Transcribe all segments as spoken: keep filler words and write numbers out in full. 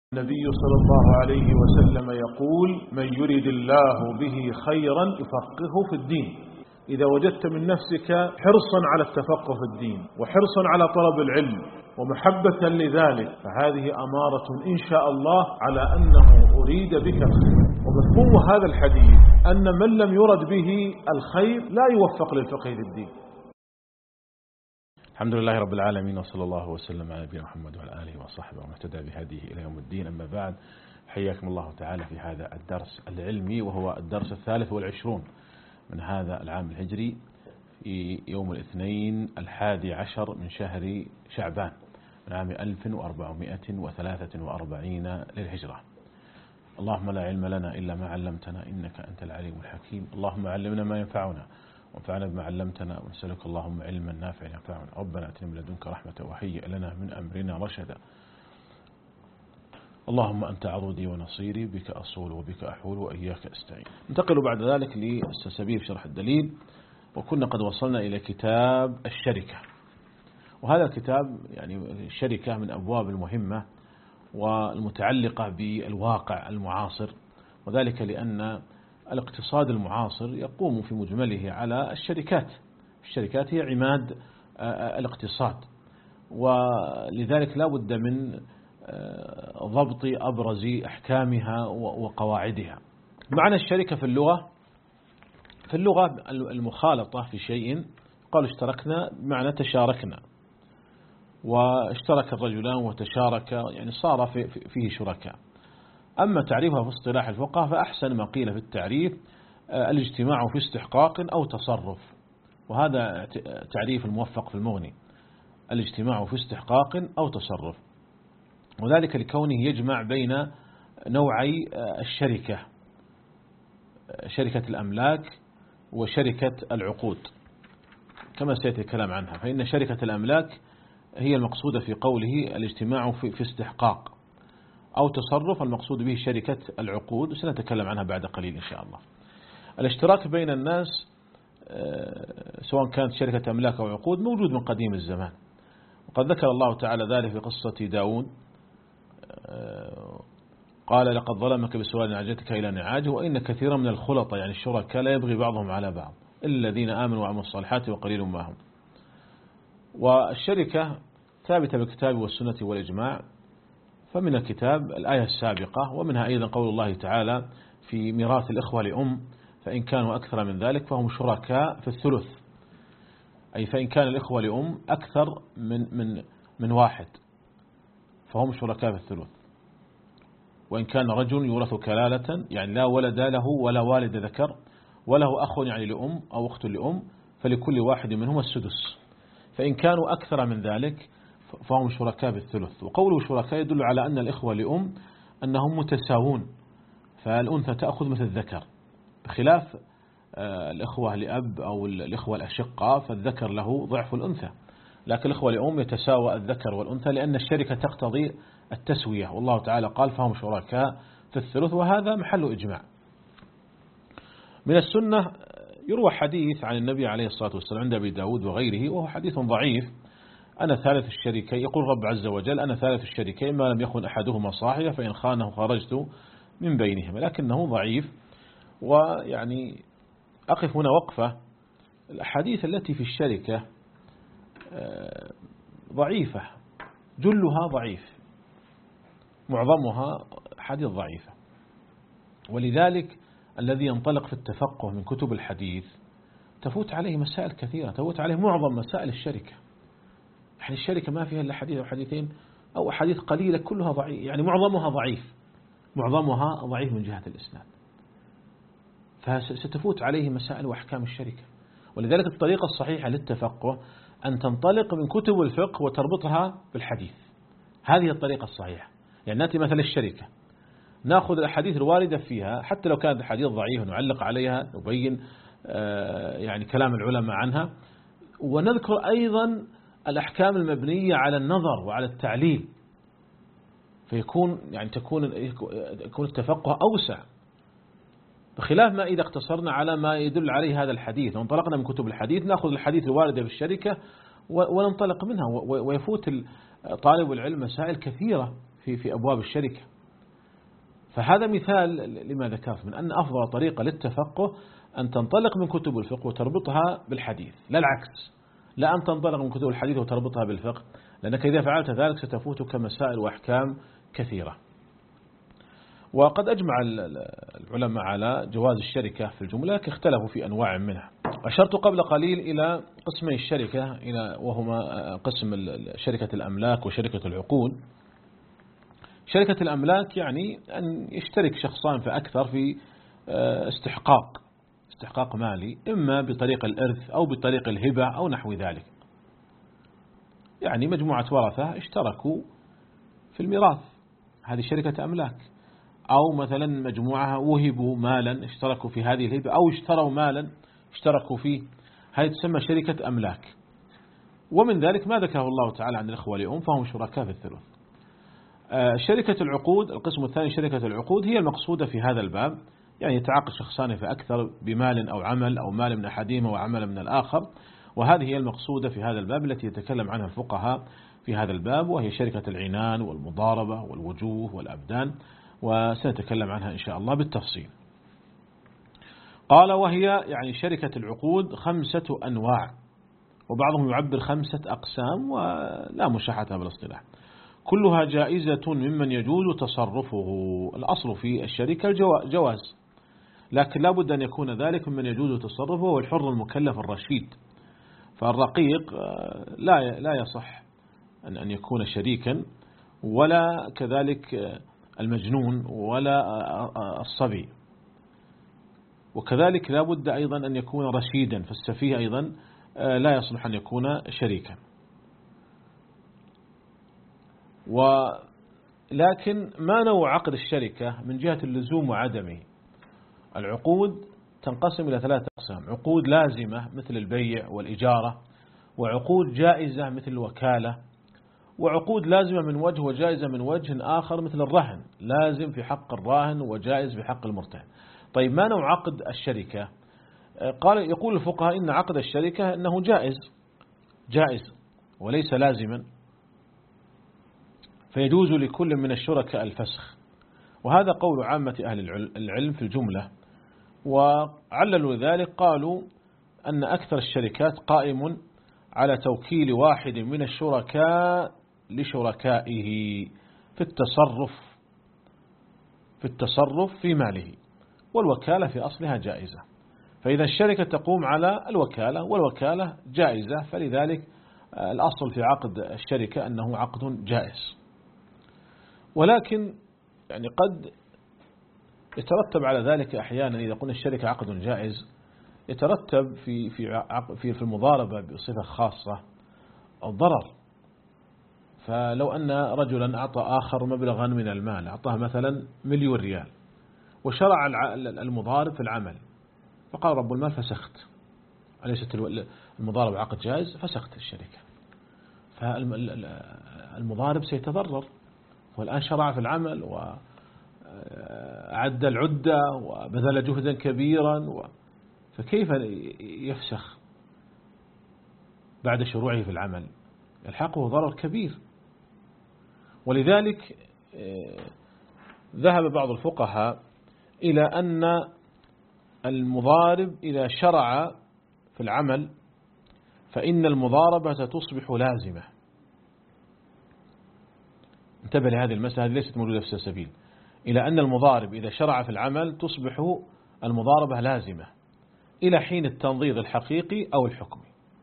النبي صلى الله عليه وسلم يقول: من يريد الله به خيرا يفقهه في الدين. إذا وجدت من نفسك حرصا على التفقه في الدين وحرصا على طلب العلم ومحبة لذلك، فهذه أمارة إن شاء الله على أنه أريد بك الخير. ومفهوم هذا الحديث أن من لم يرد به الخير لا يوفق للفقه في الدين. الحمد لله رب العالمين، وصلى الله وسلم على نبينا محمد وعلى آله وصحبه ومن اهتدى بهديه إلى يوم الدين. أما بعد، حياكم الله تعالى في هذا الدرس العلمي، وهو الدرس الثالث والعشرون من هذا العام الهجري، في يوم الاثنين الحادي عشر من شهر شعبان من عام ألف وأربعمائة وثلاثة وأربعين للهجرة. اللهم لا علم لنا إلا ما علمتنا إنك أنت العليم الحكيم. اللهم علمنا ما ينفعنا وانفعنا بما علمتنا، ونسألك اللهم علما نافعا ينفعنا. ربنا اتنا من لدنك رحمة وهيئ لنا من أمرنا رشدا. اللهم أنت عضدي ونصيري، بك أصول وبك أحول وإياك أستعين. ننتقل بعد ذلك للسلسبيل في شرح الدليل، وكنا قد وصلنا إلى كتاب الشركة. وهذا الكتاب يعني الشركة من أبواب المهمة والمتعلقة بالواقع المعاصر، وذلك لأن الاقتصاد المعاصر يقوم في مجمله على الشركات. الشركات هي عماد الاقتصاد، ولذلك لا بد من ضبط أبرز أحكامها وقواعدها. معنى الشركة في اللغة في اللغة المخالطة في شيء، قالوا اشتركنا بمعنى تشاركنا، واشترك الرجلان وتشارك يعني صار فيه شركاء. أما تعريفها في اصطلاح الفقهاء فأحسن ما قيل في التعريف الاجتماع في استحقاق أو تصرف، وهذا تعريف الموفق في المغني: الاجتماع في استحقاق أو تصرف، وذلك لكونه يجمع بين نوعي الشركة، شركة الأملاك وشركة العقود، كما سيأتي الكلام عنها. فإن شركة الأملاك هي المقصودة في قوله الاجتماع في استحقاق، أو تصرف المقصود به شركة العقود، وسنتكلم عنها بعد قليل إن شاء الله. الاشتراك بين الناس سواء كانت شركة أملاك أو عقود موجود من قديم الزمان، وقد ذكر الله تعالى ذلك في قصة داود، قال: لقد ظلمك بسؤال نعجتك إلى نعاجه وإن كثيرا من الخلطاء يعني الشركاء لا يبغي بعضهم على بعض إلا الذين آمنوا وعملوا الصالحات وقليل ما هم. والشركة ثابتة بالكتاب والسنة والإجماع، فمن الكتاب الآية السابقة، ومنها أيضا قول الله تعالى في ميراث الإخوة لأم: فإن كانوا أكثر من ذلك فهم شركاء في الثلث، أي فإن كان الإخوة لأم أكثر من من من واحد فهم شركاء في الثلث. وإن كان رجل يورث كلالة يعني لا ولد له ولا والد ذكر وله أخ يعني لأم أو أخت لأم، فلكل واحد منهم السدس، فإن كانوا أكثر من ذلك فهم شركاء بالثلث. وقوله شركاء يدل على أن الإخوة لأم أنهم متساوون، فالأنثى تأخذ مثل الذكر، بخلاف الإخوة لأب أو الإخوة الأشقاء فالذكر له ضعف الأنثى، لكن الإخوة لأم يتساوى الذكر والأنثى لأن الشركة تقتضي التسوية، والله تعالى قال: فهم شركاء في الثلث، وهذا محل إجماع. من السنة يروى حديث عن النبي عليه الصلاة والسلام عند أبي داود وغيره، وهو حديث ضعيف: أنا ثالث الشريكين، يقول رب عز وجل: أنا ثالث الشريكين ما لم يخن أحدهما صاحبه فإن خانه خرجت من بينهما، لكنه ضعيف. ويعني أقف هنا وقفة. الأحاديث التي في الشركة ضعيفة، جلها ضعيف، معظمها حديث ضعيفة، ولذلك الذي ينطلق في التفقه من كتب الحديث تفوت عليه مسائل كثيرة، تفوت عليه معظم مسائل الشركة. يعني الشركة ما فيها إلا حديث أو حديثين أو أحاديث قليلة كلها ضعيف، يعني معظمها ضعيف، معظمها ضعيف من جهة الإسناد، فستفوت عليه مسائل وأحكام الشركة. ولذلك الطريقة الصحيحة للتفقه أن تنطلق من كتب الفقه وتربطها بالحديث، هذه الطريقة الصحيحة. يعني نأتي مثلا الشركة، نأخذ الأحاديث الواردة فيها حتى لو كانت الحديث ضعيفة نعلق عليها، نبين يعني كلام العلماء عنها، ونذكر أيضا الأحكام المبنية على النظر وعلى التعليل، فيكون يعني تكون يكون التفقه أوسع، بخلاف ما إذا اقتصرنا على ما يدل عليه هذا الحديث وانطلقنا من كتب الحديث نأخذ الحديث الواردة في الشركة وننطلق منها، ويفوت طالب العلم مسائل كثيرة في في أبواب الشركة. فهذا مثال لما ذكرت من أن أفضل طريقة للتفقه أن تنطلق من كتب الفقه وتربطها بالحديث، لا العكس، لا أن تنطلق من كتب الحديث وتربطها بالفقه، لأنك إذا فعلت ذلك ستفوتك مسائل وأحكام كثيرة. وقد أجمع العلماء على جواز الشركة في الجملة، لكن اختلفوا في أنواع منها. أشرت قبل قليل إلى قسمي الشركة، إلى وهما قسم شركة الأملاك وشركة العقود. شركة الأملاك يعني أن يشترك شخصان فأكثر في استحقاق استحقاق مالي، إما بطريق الإرث أو بطريق الهبة أو نحو ذلك. يعني مجموعة ورثة اشتركوا في الميراث، هذه شركة أملاك. أو مثلا مجموعة وهبوا مالا اشتركوا في هذه الهبة، أو اشتروا مالا اشتركوا فيه، هذه تسمى شركة أملاك. ومن ذلك ما ذكره الله تعالى عن الإخوة لأم فهم شركاء في الثلث. شركة العقود القسم الثاني، شركة العقود هي المقصودة في هذا الباب، يعني يتعاقد شخصان فأكثر بمال أو عمل، أو مال من أحدهما وعمل من الآخر، وهذه هي المقصودة في هذا الباب التي يتكلم عنها الفقهاء في هذا الباب، وهي شركة العنان والمضاربة والوجوه والأبدان، وسنتكلم عنها إن شاء الله بالتفصيل. قال وهي يعني شركة العقود خمسة أنواع، وبعضهم يعبر خمسة أقسام، ولا مشاحة بالاصطلاح، كلها جائزة ممن يجوز تصرفه. الأصل في الشركة الجواز، لكن لا بد أن يكون ذلك ممن يجوز تصرفه، هو الحر المكلف الرشيد. فالرقيق لا لا يصح أن يكون شريكا، ولا كذلك المجنون ولا الصبي، وكذلك لا بد أيضا أن يكون رشيدا، فالسفيه أيضا لا يصلح أن يكون شريكا. ولكن ما نوع عقد الشركة من جهة اللزوم وعدمه؟ العقود تنقسم إلى ثلاثة أقسام: عقود لازمة مثل البيع والإجارة، وعقود جائزة مثل الوكالة، وعقود لازمة من وجه وجائزة من وجه آخر مثل الرهن، لازم في حق الراهن وجائز في حق المرتهن. طيب ما نوع عقد الشركة؟ قال يقول الفقهاء إن عقد الشركة أنه جائز جائز وليس لازما، فيجوز لكل من الشركاء الفسخ، وهذا قول عامة أهل العلم في الجملة. وعللوا ذلك قالوا أن أكثر الشركات قائم على توكيل واحد من الشركاء لشركائه في التصرف في التصرف في ماله، والوكالة في أصلها جائزة. فإذا الشركة تقوم على الوكالة، والوكالة جائزة، فلذلك الأصل في عقد الشركة أنه عقد جائز. ولكن يعني قد يترتب على ذلك أحيانا، إذا قلنا الشركة عقد جائز، يترتب في في في في المضاربة بصفة خاصة الضرر. فلو أن رجلا أعطى آخر مبلغا من المال، أعطاه مثلا مليون ريال، وشرع المضارب في العمل، فقال رب المال فسخت، أليست المضاربة عقد جائز؟ فسخت الشركة. فالمضارب سيتضرر، والآن شرع في العمل وأعد العدة وبذل جهدا كبيرا، فكيف يفسخ بعد شروعه في العمل؟ يلحقه ضرر كبير. ولذلك ذهب بعض الفقهاء إلى أن المضارب إذا شرع في العمل فإن المضاربة تصبح لازمة. انتبه لهذه المسألة، هذه ليست موجودة في السلسبيل، إلى أن المضارب إذا شرع في العمل تصبح المضاربة لازمة إلى حين التنظير الحقيقي أو الحكمي.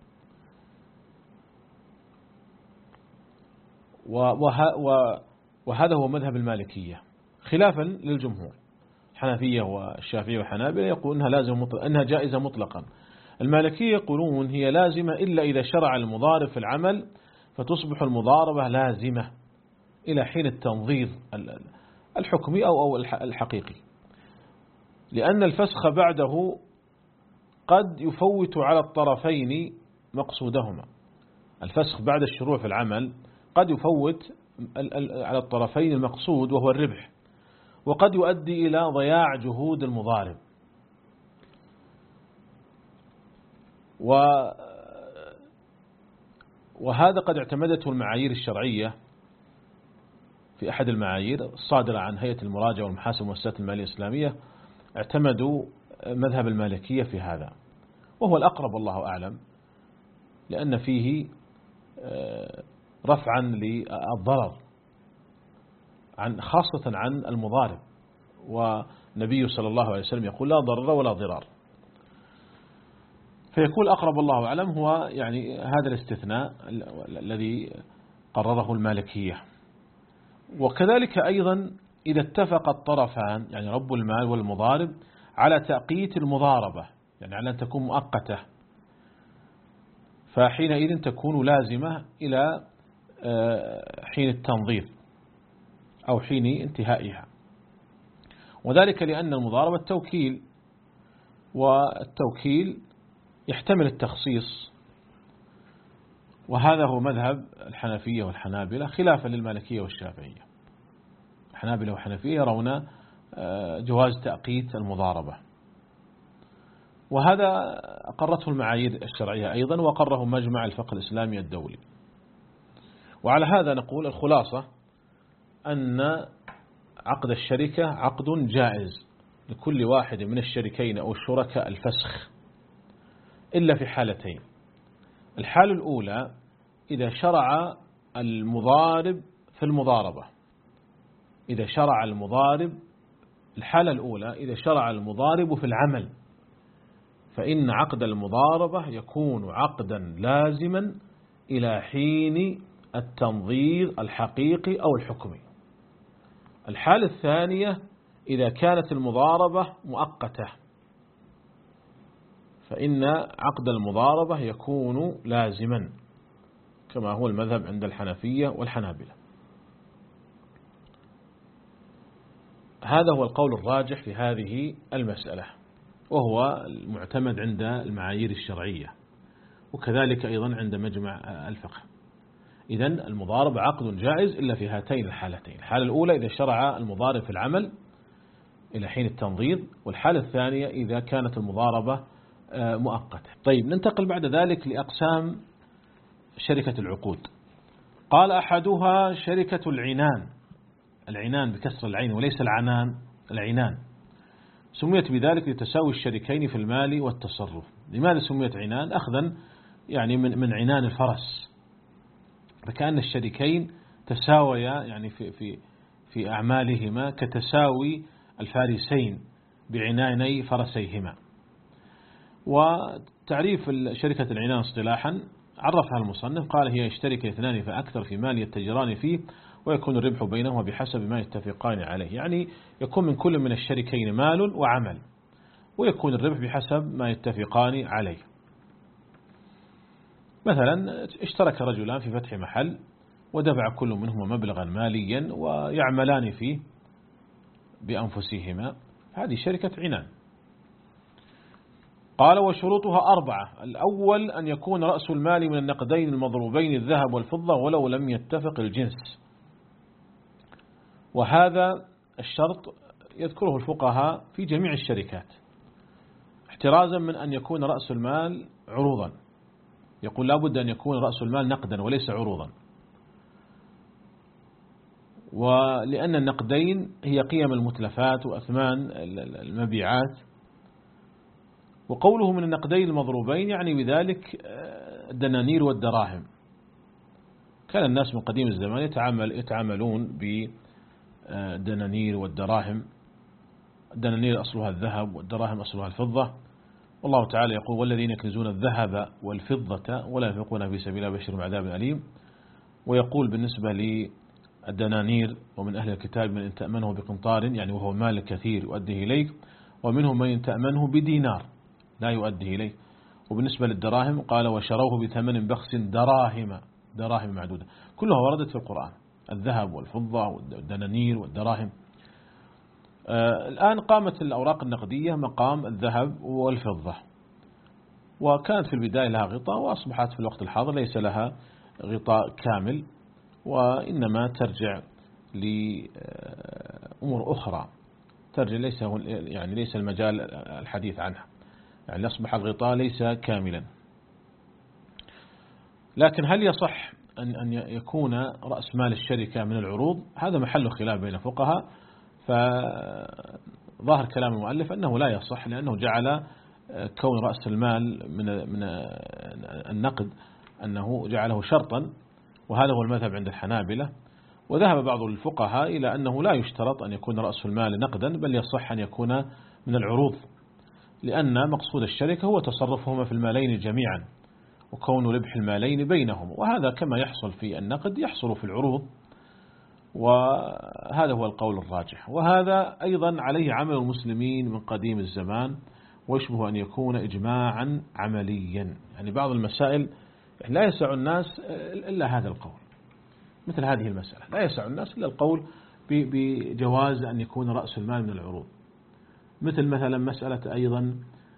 وهذا هو مذهب المالكية خلافا للجمهور. الحنفية والشافعية والحنابلة يقولون أنها لازم مطلق، أنها جائزة مطلقا. المالكية يقولون هي لازمة إلا إذا شرع المضارب في العمل، فتصبح المضاربة لازمة إلى حين التنظير الحكمي أو أو الحقيقي، لأن الفسخ بعده قد يفوت على الطرفين مقصودهما. الفسخ بعد الشروع في العمل قد يفوت على الطرفين المقصود وهو الربح، وقد يؤدي إلى ضياع جهود المضارب. وهذا قد اعتمدته المعايير الشرعية في أحد المعايير الصادرة عن هيئة المراجعة والمحاسبة والمؤسسات المالية الإسلامية اعتمدوا مذهب المالكية في هذا، وهو الأقرب والله أعلم، لأن فيه رفعا للضرر عن خاصة عن المضارب، والنبي صلى الله عليه وسلم يقول لا ضرر ولا ضرار. فيكون أقرب الله أعلم هو يعني هذا الاستثناء الذي قرره المالكية. وكذلك أيضا إذا اتفق الطرفان يعني رب المال والمضارب على تأقيت المضاربة، يعني على أن تكون مؤقتة، فحينئذ تكون لازمة إلى حين التنظيف أو حين انتهائها، وذلك لأن المضاربة التوكيل، والتوكيل يحتمل التخصيص، وهذا هو مذهب الحنفية والحنابلة خلافا للمالكية والشافعية. الحنابلة والحنفية يرون جواز تأقيت المضاربة، وهذا أقرته المعايير الشرعية أيضا، وقره مجمع الفقه الإسلامي الدولي. وعلى هذا نقول الخلاصة أن عقد الشركة عقد جائز لكل واحد من الشريكين أو الشركاء الفسخ، إلا في حالتين. الحالة الأولى إذا شرع المضارب في المضاربة، إذا شرع المضارب الحالة الأولى إذا شرع المضارب في العمل، فإن عقد المضاربة يكون عقدا لازما إلى حين التنظير الحقيقي أو الحكمي. الحالة الثانية إذا كانت المضاربة مؤقتة، فإن عقد المضاربة يكون لازما كما هو المذهب عند الحنفية والحنابلة. هذا هو القول الراجح في هذه المسألة، وهو المعتمد عند المعايير الشرعية، وكذلك أيضا عند مجمع الفقه. إذن المضاربة عقد جائز إلا في هاتين الحالتين: الحالة الأولى إذا شرع المضارب في العمل إلى حين التنظير، والحالة الثانية إذا كانت المضاربة مؤقتة. طيب، ننتقل بعد ذلك لأقسام شركة العقود. قال أحدها شركة العنان، العنان بكسر العين وليس العنان، العنان سميت بذلك لتساوي الشريكين في المال والتصرف. لماذا سميت عنان؟ أخذا يعني من من عنان الفرس، فكأن الشريكين تساويا يعني في في في أعمالهما كتساوي الفارسين بعناني فرسيهما. وتعريف شركة العنان اصطلاحا عرفها المصنف، قال هي يشترك اثنان فأكثر في مال يتجران فيه، ويكون الربح بينهما بحسب ما يتفقان عليه. يعني يكون من كل من الشريكين مال وعمل، ويكون الربح بحسب ما يتفقان عليه. مثلا اشترك رجلان في فتح محل، ودفع كل منهما مبلغا ماليا ويعملان فيه بأنفسهما، هذه شركة عنان. قال وشروطها أربعة: الأول أن يكون رأس المال من النقدين المضروبين الذهب والفضة ولو لم يتفق الجنس، وهذا الشرط يذكره الفقهاء في جميع الشركات احترازا من أن يكون رأس المال عروضا. يقول لابد أن يكون رأس المال نقدا وليس عروضا، ولأن النقدين هي قيم المتلفات وأثمان المبيعات. وقوله من النقدين المضروبين يعني بذلك الدنانير والدراهم. كان الناس من قديم الزمان يتعامل يتعاملون بالدنانير والدراهم. الدنانير أصلها الذهب والدراهم أصلها الفضة. والله تعالى يقول والذين يكنزون الذهب والفضة ولا ينفقون في سبيل الله بشر عذاب أليم. ويقول بالنسبة للدنانير: ومن أهل الكتاب من إن تأمنه بقنطار، يعني وهو مال كثير يؤديه إليك، ومنهم من إن تأمنه بدينار لا يؤديه إليه. وبالنسبة للدراهم قال وشروه بثمن بخس دراهم، دراهم معدودة، كلها وردت في القرآن: الذهب والفضة والدنانير والدراهم. آه الآن قامت الأوراق النقدية مقام الذهب والفضة، وكانت في البداية لها غطاء، وأصبحت في الوقت الحاضر ليس لها غطاء كامل، وإنما ترجع لأمور أخرى، ترجع ليس يعني ليس المجال الحديث عنها، يعني أصبح الغطاء ليس كاملا. لكن هل يصح أن أن يكون رأس مال الشركة من العروض هذا محل خلاف بين الفقهاء، فظاهر كلام المؤلف أنه لا يصح، لأنه جعل كون رأس المال من من النقد أنه جعله شرطا، وهذا هو المذهب عند الحنابلة. وذهب بعض الفقهاء إلى أنه لا يشترط أن يكون رأس المال نقدا، بل يصح أن يكون من العروض، لأن مقصود الشركة هو تصرفهما في المالين جميعا وكون ربح المالين بينهم، وهذا كما يحصل في النقد يحصل في العروض، وهذا هو القول الراجح. وهذا أيضا عليه عمل المسلمين من قديم الزمان، ويشبه أن يكون إجماعا عمليا. يعني بعض المسائل لا يسع الناس إلا هذا القول، مثل هذه المسألة لا يسع الناس إلا القول بجواز أن يكون رأس المال من العروض، مثل مثلا مسألة أيضا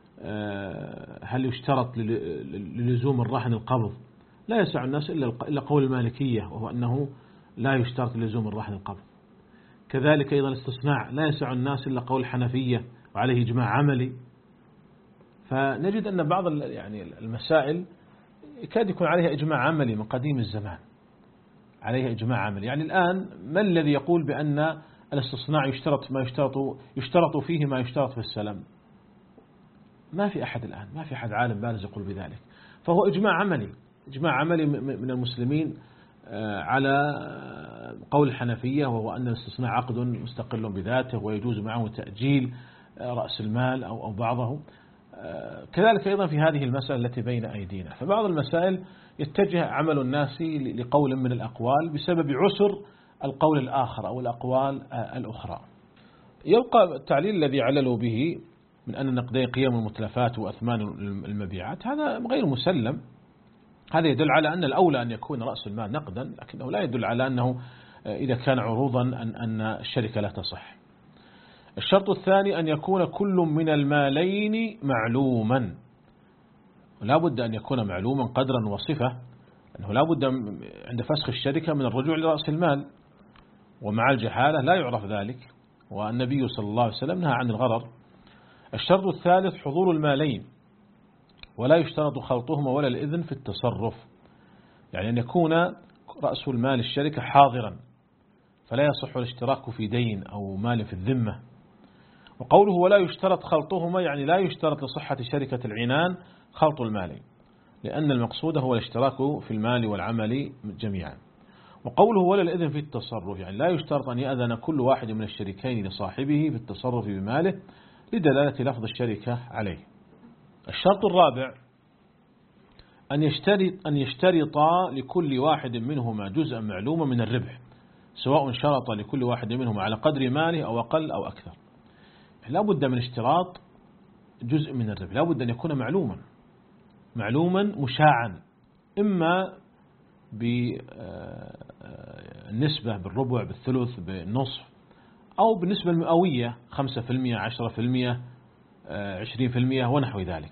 هل يشترط للزوم الرهن القبض، لا يسع الناس إلا قول المالكية، وهو أنه لا يشترط للزوم الرهن القبض. كذلك أيضا الاستثناء لا يسع الناس إلا قول الحنفية وعليه إجماع عملي. فنجد أن بعض يعني المسائل كاد يكون عليها إجماع عملي من قديم الزمان، عليها إجماع عملي. يعني الآن ما الذي يقول بأن الاستثناء يشترط ما يشترط يشترط فيه ما يشترط في السلم؟ ما في أحد الآن، ما في أحد عالم بارز يقول بذلك، فهو إجماع عملي، إجماع عملي من المسلمين على قول الحنفية، وهو أن الاستثناء عقد مستقل بذاته ويجوز معه تأجيل رأس المال أو بعضه. كذلك أيضا في هذه المسألة التي بين أيدينا، فبعض المسائل يتجه عمل الناس لقول من الأقوال بسبب عسر القول الآخر أو الأقوال الأخرى. يبقى التعليل الذي عللوا به من أن النقدين قيم المتلفات وأثمان المبيعات هذا غير مسلم، هذا يدل على أن الأولى أن يكون رأس المال نقدا، لكنه لا يدل على أنه إذا كان عروضا أن أن الشركة لا تصح. الشرط الثاني أن يكون كل من المالين معلوما، لا بد أن يكون معلوما قدرا وصفة، أنه لا بد عند فسخ الشركة من الرجوع لرأس المال، ومع الجحالة لا يعرف ذلك، والنبي صلى الله عليه وسلم نهى عن الغرر. الشرط الثالث حضور المالين، ولا يشترط خلطهما ولا الإذن في التصرف، يعني أن يكون رأس المال الشركة حاضرا، فلا يصح الاشتراك في دين أو مال في الذمة. وقوله ولا يشترط خلطهما يعني لا يشترط لصحة شركة العنان خلط المالين، لأن المقصود هو الاشتراك في المال والعمل جميعا. وقوله ولا الإذن في التصرف يعني لا يشترط أن يأذن كل واحد من الشريكين لصاحبه في التصرف بماله لدلالة لفظ الشركة عليه. الشرط الرابع أن يشترط أن يشترطا لكل واحد منهما جزءا معلوما من الربح، سواء شرط لكل واحد منهما على قدر ماله أو أقل أو أكثر. لا بد من اشتراط جزء من الربح، لا بد أن يكون معلوما معلوما مشاعا، إما بالنسبة بالربع بالثلث بالنصف، أو بالنسبة المئوية خمسة في المئة عشرة في المئة عشرين في المئة ونحو ذلك،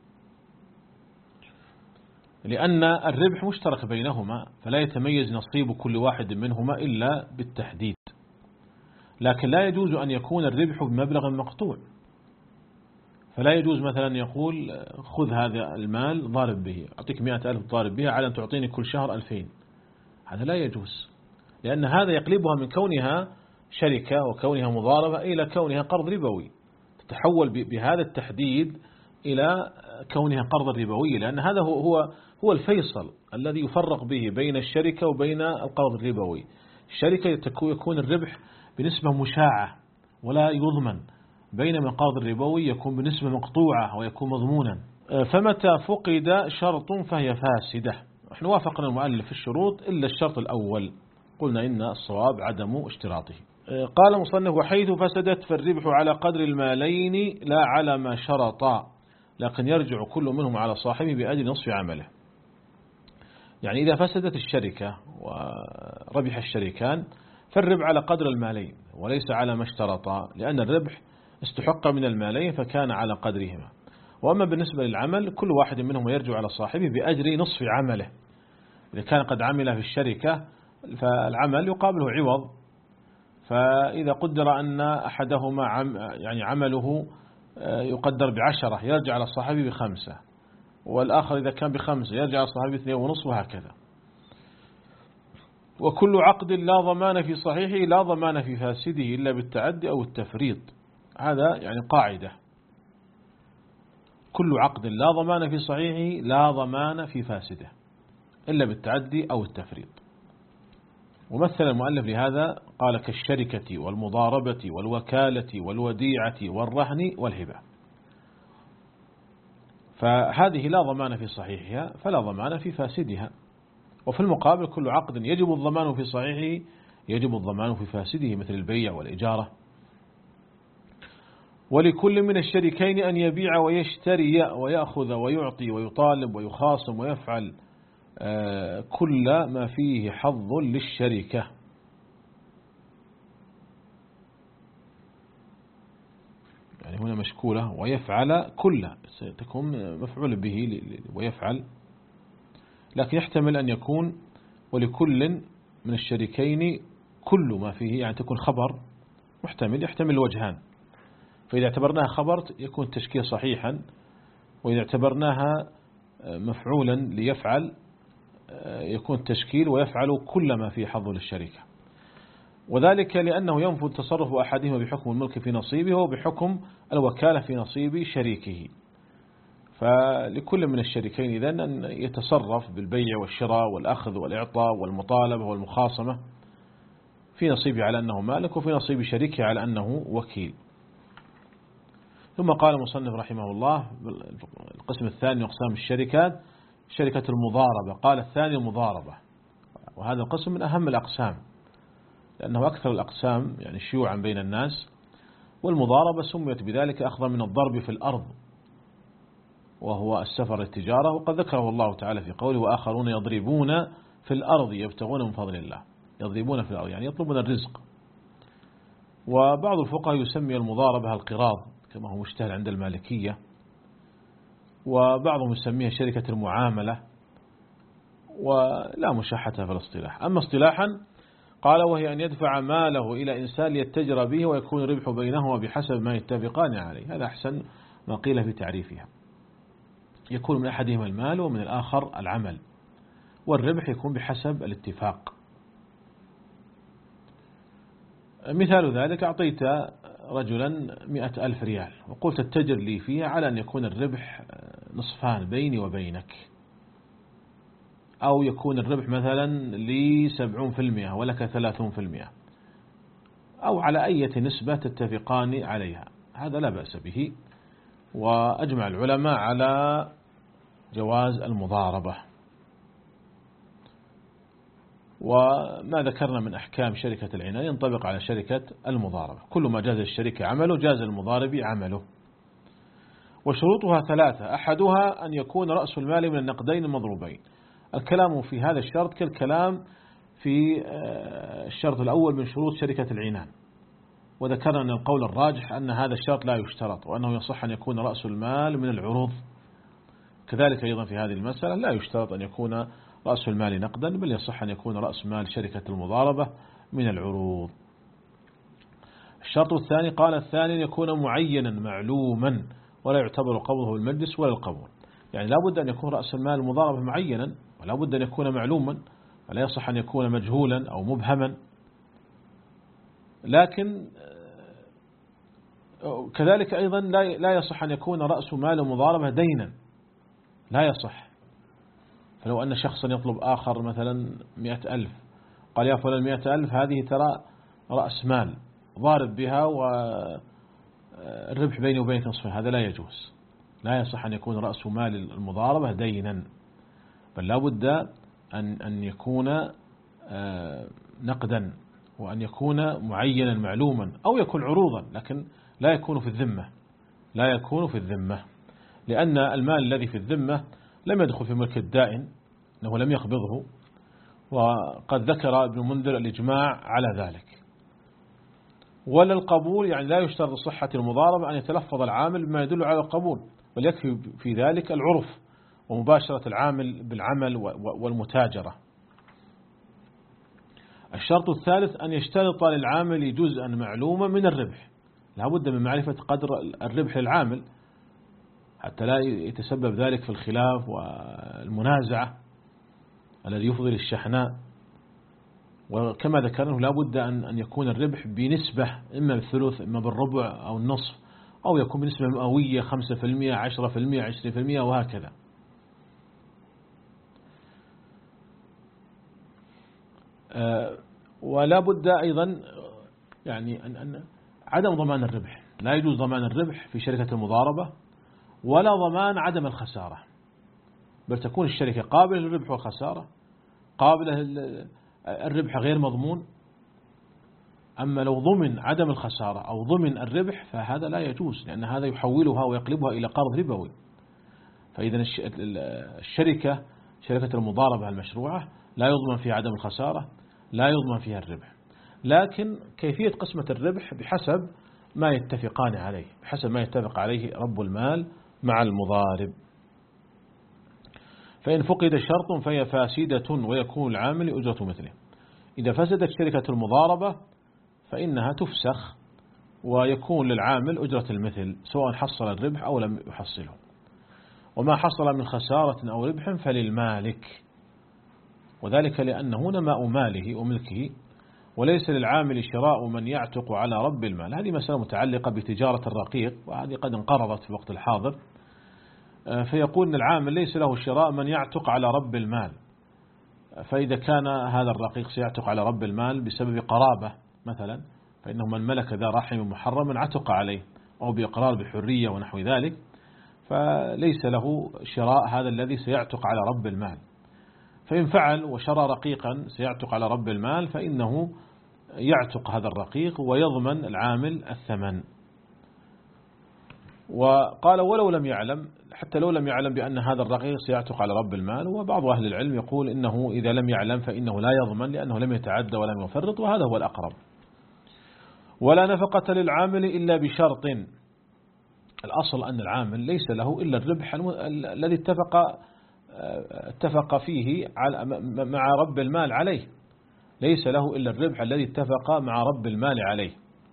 لأن الربح مشترك بينهما، فلا يتميز نصيب كل واحد منهما إلا بالتحديد. لكن لا يجوز أن يكون الربح بمبلغ مقطوع، فلا يجوز مثلا يقول خذ هذا المال ضارب به، أعطيك مئة ألف ضارب بها على أن تعطيني كل شهر ألفين، هذا لا يجوز، لأن هذا يقلبها من كونها شركة وكونها مضاربة إلى كونها قرض ربوي، تتحول بهذا التحديد إلى كونها قرض ربوي، لأن هذا هو هو هو الفيصل الذي يفرق به بين الشركة وبين القرض الربوي. الشركة يكون الربح بنسبة مشاعة ولا يضمن، بينما القرض الربوي يكون بنسبة مقطوعة ويكون مضمونا. فمتى فقد شرط فهي فاسدة. نحن وافقنا المؤلف في الشروط إلا الشرط الأول، قلنا إن الصواب عدم اشتراطه. قال مصنف وحيث فسدت فالربح على قدر المالين لا على ما شرطا، لكن يرجع كل منهم على صاحبه بأجل نصف عمله. يعني إذا فسدت الشركة وربح الشريكان فالربح على قدر المالين وليس على ما اشترطا، لأن الربح استحق من المالين فكان على قدرهما. وأما بالنسبة للعمل كل واحد منهم يرجع على صاحبه بأجر نصف عمله. إذا كان قد عمل في الشركة فالعمل يقابله عوض، فإذا قدر أن أحدهما عم يعني عمله يقدر بعشرة يرجع على صاحبه بخمسة، والآخر إذا كان بخمسة يرجع على صاحبه باثنين ونصف، وهكذا. وكل عقد لا ضمان في صحيحه لا ضمان في فاسده إلا بالتعدي أو التفريط. هذا يعني قاعدة، كل عقد لا ضمان في صحيحه لا ضمان في فاسده إلا بالتعدي أو التفريط. ومثل المؤلف لهذا قال كالشركة والمضاربة والوكالة والوديعة والرهن والهبة، فهذه لا ضمان في صحيحها فلا ضمان في فاسدها. وفي المقابل كل عقد يجب الضمان في صحيحه يجب الضمان في فاسده، مثل البيع والإجارة. ولكل من الشريكين أن يبيع ويشتري ويأخذ ويعطي ويطالب ويخاصم ويفعل كل ما فيه حظ للشركة. يعني هنا مشكولة ويفعل كل، تكون مفعول به ويفعل، لكن يحتمل أن يكون ولكل من الشريكين كل ما فيه، يعني تكون خبر محتمل يحتمل الوجهان. فإذا اعتبرناها خبر يكون التشكيل صحيحا، وإذا اعتبرناها مفعولا ليفعل يكون التشكيل ويفعل كل ما فيه حظ للشركة. وذلك لأنه ينفذ تصرف أحدهما بحكم الملك في نصيبه وبحكم الوكالة في نصيب شريكه. فلكل من الشريكين إذن أن يتصرف بالبيع والشراء والأخذ والإعطاء والمطالبة والمخاصمة في نصيبه على أنه مالك وفي نصيب شريكه على أنه وكيل. ثم قال المصنف رحمه الله القسم الثاني من أقسام الشركات شركة المضاربة. قال الثاني المضاربة، وهذا القسم من أهم الأقسام لأنه أكثر الأقسام يعني شيوعا بين الناس. والمضاربة سميت بذلك أخذا من الضرب في الأرض، وهو السفر التجارة، وقد ذكره الله تعالى في قوله وآخرون يضربون في الأرض يبتغون من فضل الله. يضربون في الأرض يعني يطلبون الرزق. وبعض الفقهاء يسمي المضاربة القراض كما هو مشتهر عند المالكية، وبعضهم يسميها شركة المعاملة، ولا مشاحة في الاصطلاح. أما اصطلاحا قال وهي أن يدفع ماله إلى إنسان ليتجر به ويكون الربح بينهما بحسب ما يتفقان عليه. هذا أحسن ما قيل في تعريفها. يكون من أحدهما المال ومن الآخر العمل، والربح يكون بحسب الاتفاق. مثال ذلك أعطيت رجلا مئة ألف ريال وقلت اتجر لي فيها على أن يكون الربح نصفان بيني وبينك، أو يكون الربح مثلا لي سبعون في المئة ولك ثلاثون في المئة، أو على أي نسبة تتفقان عليها. هذا لا بأس به، وأجمع العلماء على جواز المضاربة. وما ذكرنا من أحكام شركة العنان ينطبق على شركة المضاربة. كل ما جاز الشركة عمله جاز المضارب عمله. وشروطها ثلاثة، أحدها أن يكون رأس المال من النقدين المضروبين. الكلام في هذا الشرط كالكلام في الشرط الأول من شروط شركة العنان، وذكرنا أن القول الراجح أن هذا الشرط لا يشترط، وأنه يصح أن يكون رأس المال من العروض. كذلك أيضا في هذه المسألة لا يشترط أن يكون رأس المال نقدا، بل يصح أن يكون رأس مال شركة المضاربة من العروض. الشرط الثاني قال الثاني يكون معينا معلوما ولا يعتبر قبضه المجلس ولا القبول. يعني لا بد أن يكون رأس المال المضاربة معينا، ولا بد أن يكون معلوما، ولا يصح أن يكون مجهولا أو مبهما. لكن كذلك أيضا لا يصح أن يكون رأس مال المضاربة دينا، لا يصح. فلو أن شخصا يطلب آخر مثلا مئة ألف، قال يا فلان مئة ألف هذه ترى رأس مال ضارب بها والربح بيني وبينك نصفين، هذا لا يجوز. لا يصح أن يكون رأس مال المضاربة دينا، بل لا بد أن أن يكون نقدا، وأن يكون معينا معلوما، أو يكون عروضا لكن لا يكون في الذمة. لا يكون في الذمة لأن المال الذي في الذمة لم يدخل في ملك الدائن، أنه لم يقبضه، وقد ذكر ابن منذر الإجماع على ذلك. ولا القبول، يعني لا يشترط صحة المضاربة أن يتلفظ العامل بما يدل على القبول، بل يكفي في ذلك العرف ومباشرة العامل بالعمل والمتاجرة. الشرط الثالث أن يشترط للعامل جزءا معلوما من الربح. لا بد من معرفة قدر الربح للعامل حتى لا يتسبب ذلك في الخلاف والمنازعة الذي يفضي للشحناء. وكما ذكرنا لا بد أن أن يكون الربح بنسبة إما بالثلث إما بالربع أو النصف، أو يكون بنسبة مئوية خمسة في المئة عشرة في المئة عشرين في المئة وهكذا. ولا بد أيضا يعني أن أن عدم ضمان الربح، لا يجوز ضمان الربح في شركة المضاربة ولا ضمان عدم الخسارة، بل تكون الشركة قابلة للربح والخسارة، قابلة الربح غير مضمون. أما لو ضمن عدم الخسارة أو ضمن الربح فهذا لا يجوز، لأن هذا يحولها ويقلبها إلى قرض ربوي. فإذا الشركة شركة المضاربة المشروعة لا يضمن فيها عدم الخسارة، لا يضمن فيها الربح، لكن كيفية قسمة الربح بحسب ما يتفقان عليه، بحسب ما يتفق عليه رب المال مع المضارب. فإن فقد شرط فهي فاسدة ويكون العامل أجرة مثله. إذا فسدت شركة المضاربة فإنها تفسخ ويكون للعامل أجرة المثل سواء حصل الربح أو لم يحصله. وما حصل من خسارة أو ربح فللمالك، وذلك لأنه نماء ماله وملكه، وليس للعامل شراء من يعتق على رب المال. هذه مسألة متعلقة بتجارة الرقيق، وهذه قد انقرضت في الوقت الحاضر. فيقول أن العامل ليس له شراء من يعتق على رب المال، فإذا كان هذا الرقيق سيعتق على رب المال بسبب قرابة مثلا، فإنه من ملك ذا رحم محرم عتق عليه، أو بإقرار بحرية ونحو ذلك، فليس له شراء هذا الذي سيعتق على رب المال. فإن فعل وشرى رقيقا سيعتق على رب المال فإنه يعتق هذا الرقيق ويضمن العامل الثمن. وقال ولو لم يعلم، حتى لو لم يعلم بأن هذا الرقيق سيعتق على رب المال. وبعض أهل العلم يقول إنه إذا لم يعلم فإنه لا يضمن، لأنه لم يتعدى ولم يفرط، وهذا هو الأقرب. ولا نفقة للعامل إلا بشرط. الأصل أن العامل ليس له إلا الربح الذي اتفق اتفق فيه مع رب المال عليه، ليس له إلا الربح الذي اتفق مع رب المال عليه.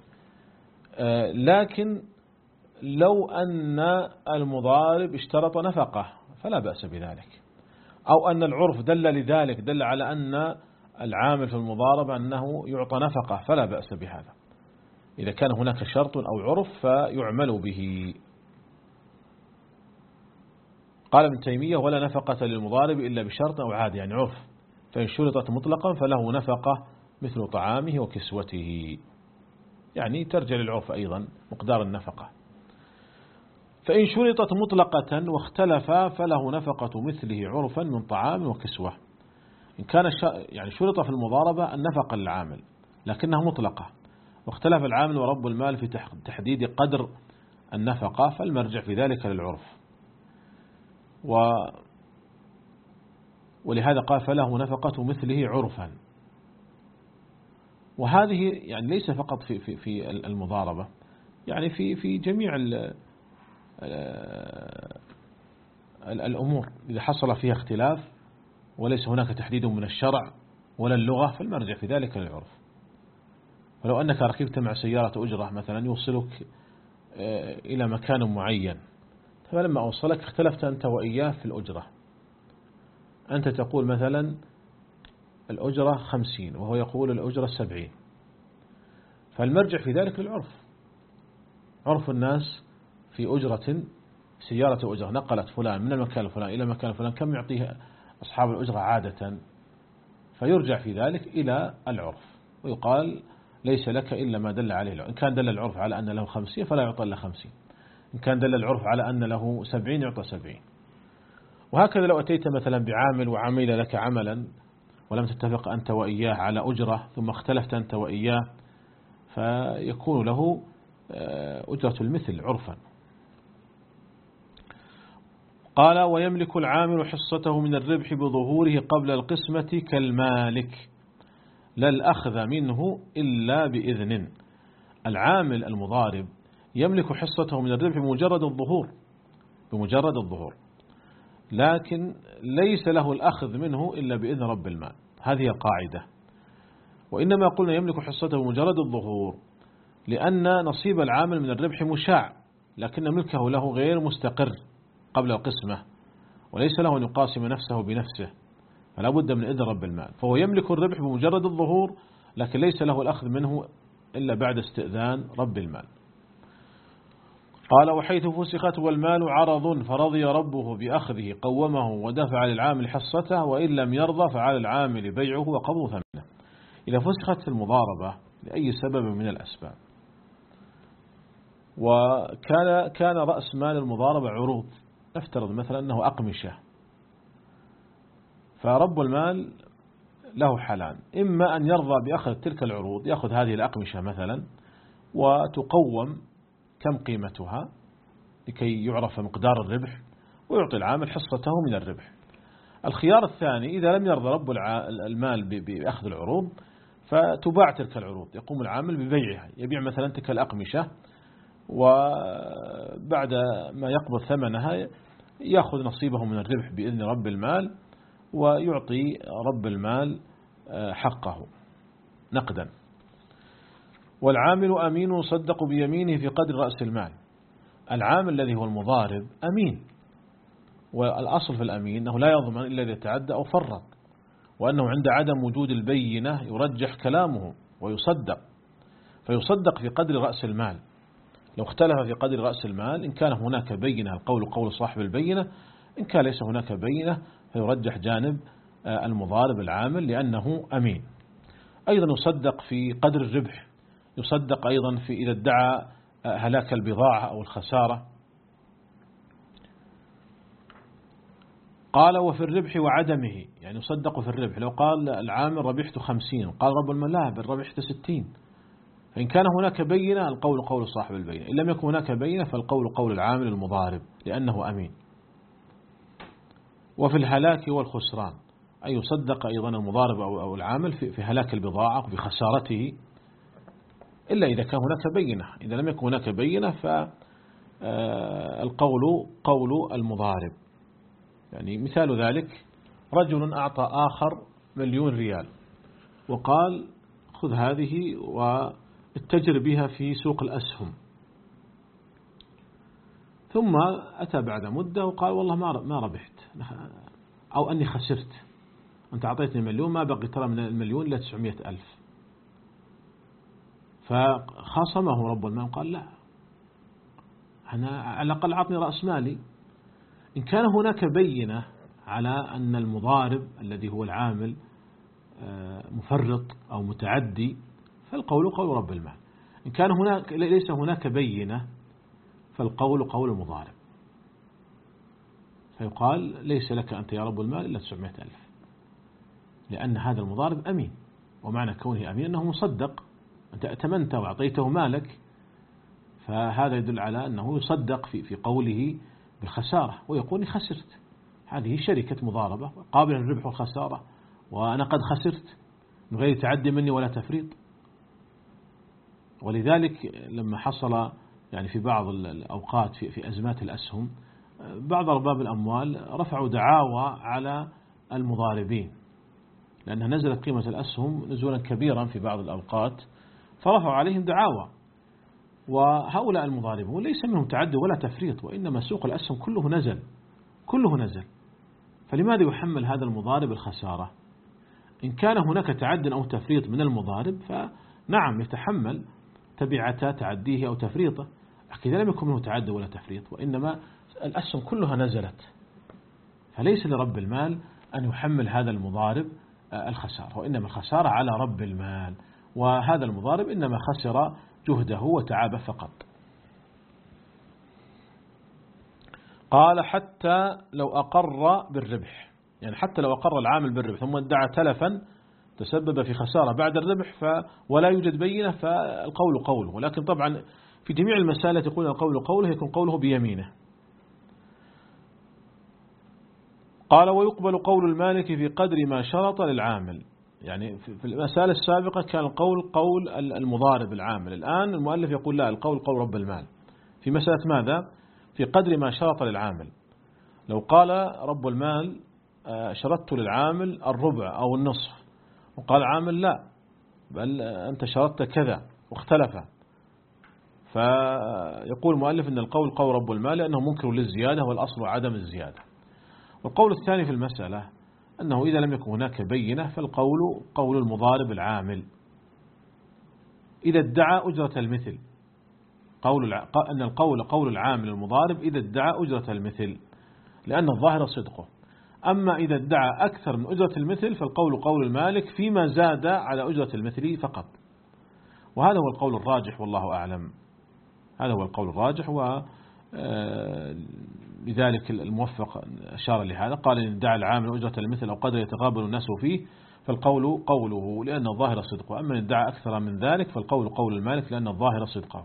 لكن لو أن المضارب اشترط نفقة فلا بأس بذلك، أو أن العرف دل لذلك، دل على أن العامل في المضاربة أنه يعطى نفقة فلا بأس بهذا. إذا كان هناك شرط أو عرف فيعمل به. قال ابن تيمية ولا نفقة للمضارب إلا بشرط أو عادة، يعني عرف، فإن شرطت مطلقا فله نفقة مثل طعامه وكسوته، يعني ترجع للعرف أيضا مقدار النفقة. فإن شرطت مطلقة واختلف فله نفقة مثله عرفا من طعام وكسوة. إن كان يعني شرط في المضاربة النفقة للعامل لكنها مطلقة، واختلف العامل ورب المال في تحديد قدر النفقة، فالمرجع في ذلك للعرف. و ولهذا قال فله نفقة مثله عرفا. وهذه يعني ليس فقط في في في المضاربة، يعني في في جميع الأمور إذا حصل فيها اختلاف وليس هناك تحديد من الشرع ولا اللغة فالمرجع في ذلك للعرف. ولو أنك ركبت مع سيارة أجرة مثلا يوصلك إلى مكان معين، فلما أوصلك اختلفت أنت وإياه في الأجرة، أنت تقول مثلا الأجرة خمسين وهو يقول الأجرة سبعين، فالمرجع في ذلك للعرف. عرف الناس في أجرة، سيارة أجرة نقلت فلان من المكان الفلاني إلى مكان فلان، كم يعطيه أصحاب الأجرة عادة، فيرجع في ذلك إلى العرف ويقال ليس لك إلا ما دل عليه. إن كان دل العرف على أن له خمسين فلا يعطى إلا خمسين، إن كان دل العرف على أن له سبعين يعطى سبعين. وهكذا لو أتيت مثلا بعامل وعمل لك عملا ولم تتفق أنت وإياه على أجرة ثم اختلفت أنت وإياه فيكون له أجرة المثل عرفا. قال ويملك العامل حصته من الربح بظهوره قبل القسمة كالمالك لا الأخذ منه إلا بإذن. العامل المضارب يملك حصته من الربح بمجرد الظهور بمجرد الظهور لكن ليس له الأخذ منه إلا بإذن رب المال، هذه القاعدة. وإنما قلنا يملك حصته بمجرد الظهور لأن نصيب العامل من الربح مشاع، لكن ملكه له غير مستقر قبل القسمة، وليس له أن يقاسم نفسه بنفسه، فلا بد من إذن رب المال، فهو يملك الربح بمجرد الظهور، لكن ليس له الأخذ منه إلا بعد استئذان رب المال. قال: وحيث فسخت والمال عرض فرضي ربه بأخذه قومه ودفع للعامل حصته، وإن لم يرضى فعلى العامل بيعه وقبض ثمنه. إذا فسخت المضاربة لأي سبب من الأسباب، وكان كان رأس مال المضاربة عروض، نفترض مثلا أنه أقمشة، فرب المال له حالان: إما أن يرضى بأخذ تلك العروض، يأخذ هذه الأقمشة مثلا وتقوم كم قيمتها لكي يعرف مقدار الربح ويعطي العامل حصته من الربح. الخيار الثاني: إذا لم يرضى رب المال بأخذ العروض فتباع تلك العروض، يقوم العامل ببيعها، يبيع مثلا تلك الأقمشة، وبعد ما يقبض ثمنها يأخذ نصيبه من الربح بإذن رب المال ويعطي رب المال حقه نقدا. والعامل أمين يصدق بيمينه في قدر رأس المال. العامل الذي هو المضارب أمين، والأصل في الأمين أنه لا يضمن إلا إذا تعدى أو فرط، وأنه عند عدم وجود البينة يرجح كلامه ويصدق، فيصدق في قدر رأس المال. لو اختلف في قدر رأس المال، إن كان هناك بينة القول قول صاحب البينة، إن كان ليس هناك بينة فيرجح جانب المضارب العامل لأنه أمين. أيضا يصدق في قدر الربح، يصدق أيضا في إذا ادعى هلاك البضاعة أو الخسارة. قال: وفي الربح وعدمه، يعني يصدق في الربح. لو قال العامل ربحت خمسين، قال رب المال لا بل ربحت ستين، فإن كان هناك بينة القول قول صاحب البينة، إن لم يكن هناك بينة فالقول قول العامل المضارب لأنه أمين. وفي الهلاك والخسران، أي يصدق أيضا المضارب أو العامل في هلاك البضاعة وفي خسارته، إلا إذا كان هناك بينة. إذا لم يكن هناك بينة فالقول قول المضارب. يعني مثال ذلك: رجل أعطى آخر مليون ريال وقال خذ هذه واتجر بها في سوق الأسهم، ثم أتى بعد مدة وقال والله ما ربحت أو أني خسرت، أنت أعطيتني مليون ما بقي ترى من المليون إلا تسعمائة ألف. فخاصمه رب المال قال لا، أنا على الأقل أعطني رأس مالي. إن كان هناك بينة على أن المضارب الذي هو العامل مفرط أو متعدي فالقول قول رب المال. إن كان هناك ليس هناك بينة فالقول قول المضارب، فيقال ليس لك أنت يا رب المال إلا تسعمائة ألف، لأن هذا المضارب أمين، ومعنى كونه أمين أنه مصدق، أنت أتمنت وأعطيته مالك، فهذا يدل على أنه يصدق في في قوله بالخسارة ويقول خسرت. هذه شركة مضاربة قابلة للربح والخسارة، وأنا قد خسرت من غير تعدي مني ولا تفريط. ولذلك لما حصل يعني في بعض الأوقات في في أزمات الأسهم، بعض أرباب الأموال رفعوا دعاوى على المضاربين لأنها نزلت قيمة الأسهم نزولا كبيرا في بعض الأوقات، فرفعوا عليهم دعاوى. وهؤلاء المضاربون ليس منهم تعدي ولا تفريط، وإنما سوق الأسهم كله نزل كله نزل، فلماذا يحمل هذا المضارب الخسارة؟ إن كان هناك تعد أو تفريط من المضارب فنعم يتحمل تبعة تعديه أو تفريطه، لكن إذا لم يكن منه تعد ولا تفريط وإنما الأسهم كلها نزلت، فليس لرب المال أن يحمل هذا المضارب الخسارة، وإنما الخسارة على رب المال، وهذا المضارب إنما خسر جهده وتعابه فقط. قال: حتى لو أقر بالربح، يعني حتى لو أقر العامل بالربح ثم ادعى تلفا تسبب في خسارة بعد الربح ف ولا يوجد بينة فالقول قوله، ولكن طبعا في جميع المسائل التي يقول القول قوله يكون قوله بيمينه. قال: ويقبل قول المالك في قدر ما شرط للعامل. يعني في المسألة السابقة كان القول قول المضارب العامل، الآن المؤلف يقول لا، القول قول رب المال في مسألة ماذا؟ في قدر ما شرط للعامل. لو قال رب المال شرطت للعامل الربع أو النصف، وقال عامل لا بل أنت شرطت كذا واختلف، فيقول المؤلف أن القول قول رب المال لأنه منكر للزيادة والأصل عدم الزيادة. والقول الثاني في المسألة أنه إذا لم يكن هناك بينة فالقول قول المضارب العامل. إذا ادعى أجرة المثل، قول أن القول قول العامل المضارب إذا ادعى أجرة المثل، لأن الظاهر صدقه. أما إذا ادعى أكثر من أجرة المثل فالقول قول المالك فيما زاد على أجرة المثل فقط. وهذا هو القول الراجح والله أعلم. هذا هو القول الراجح، ولذلك الموفق أشار لهذا، قال إن ادعى العامل أجرة المثل أو قدر يتقابل الناس فيه فالقول قوله لأن الظاهر صدقه. أما إن ادعى أكثر من ذلك فالقول قول المالك لأن الظاهر صدقه.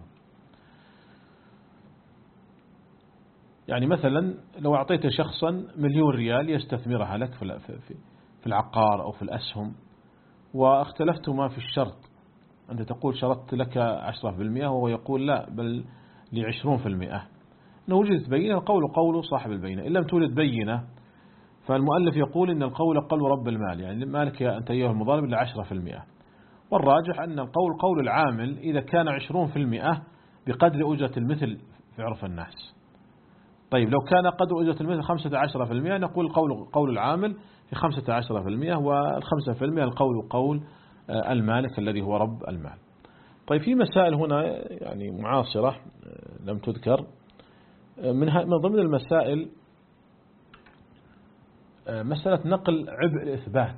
يعني مثلا لو أعطيت شخصا مليون ريال يستثمرها لك في العقار أو في الأسهم، واختلفتما في الشرط، أنت تقول شرطت لك عشرة بالمئة وهو يقول لا بل لعشرون في المئة، إن وجدت بينة القول قول صاحب البينة. إن لم توجد بينة فالمؤلف يقول إن القول قول رب المال، يعني مالك أنت أيها المضارب لعشرة في المئة. والراجح أن القول قول العامل إذا كان عشرون في المئة بقدر أجرة المثل في عرف الناس. طيب لو كان قدر أجرة المثل خمسة عشر في المئة نقول قول قول العامل في خمسة عشر في المئة، والخمسة في المئة القول قول المالك الذي هو رب المال. طيب في مسائل هنا يعني معاصرة لم تذكر، من من ضمن المسائل مسألة نقل عبء الإثبات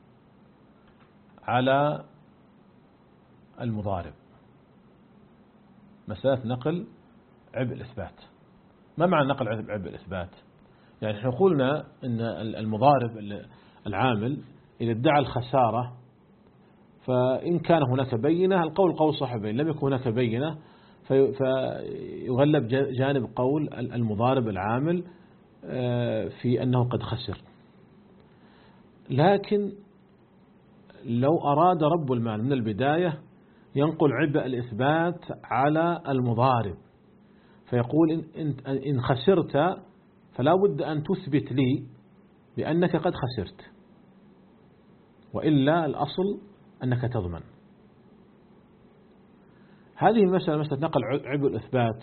على المضارب. مسألة نقل عبء الإثبات، ما معنى نقل عبء الإثبات؟ يعني احنا قلنا ان المضارب العامل إذا ادعى الخسارة فإن كان هناك بينة القول قول صاحبين، لم يكن هناك بينة فيغلب جانب قول المضارب العامل في أنه قد خسر. لكن لو أراد رب المال من البداية ينقل عبء الإثبات على المضارب فيقول إن, إن خسرت فلا بد أن تثبت لي بأنك قد خسرت، وإلا الأصل أنك تضمن. هذه المسألة مسألة نقل عبء الإثبات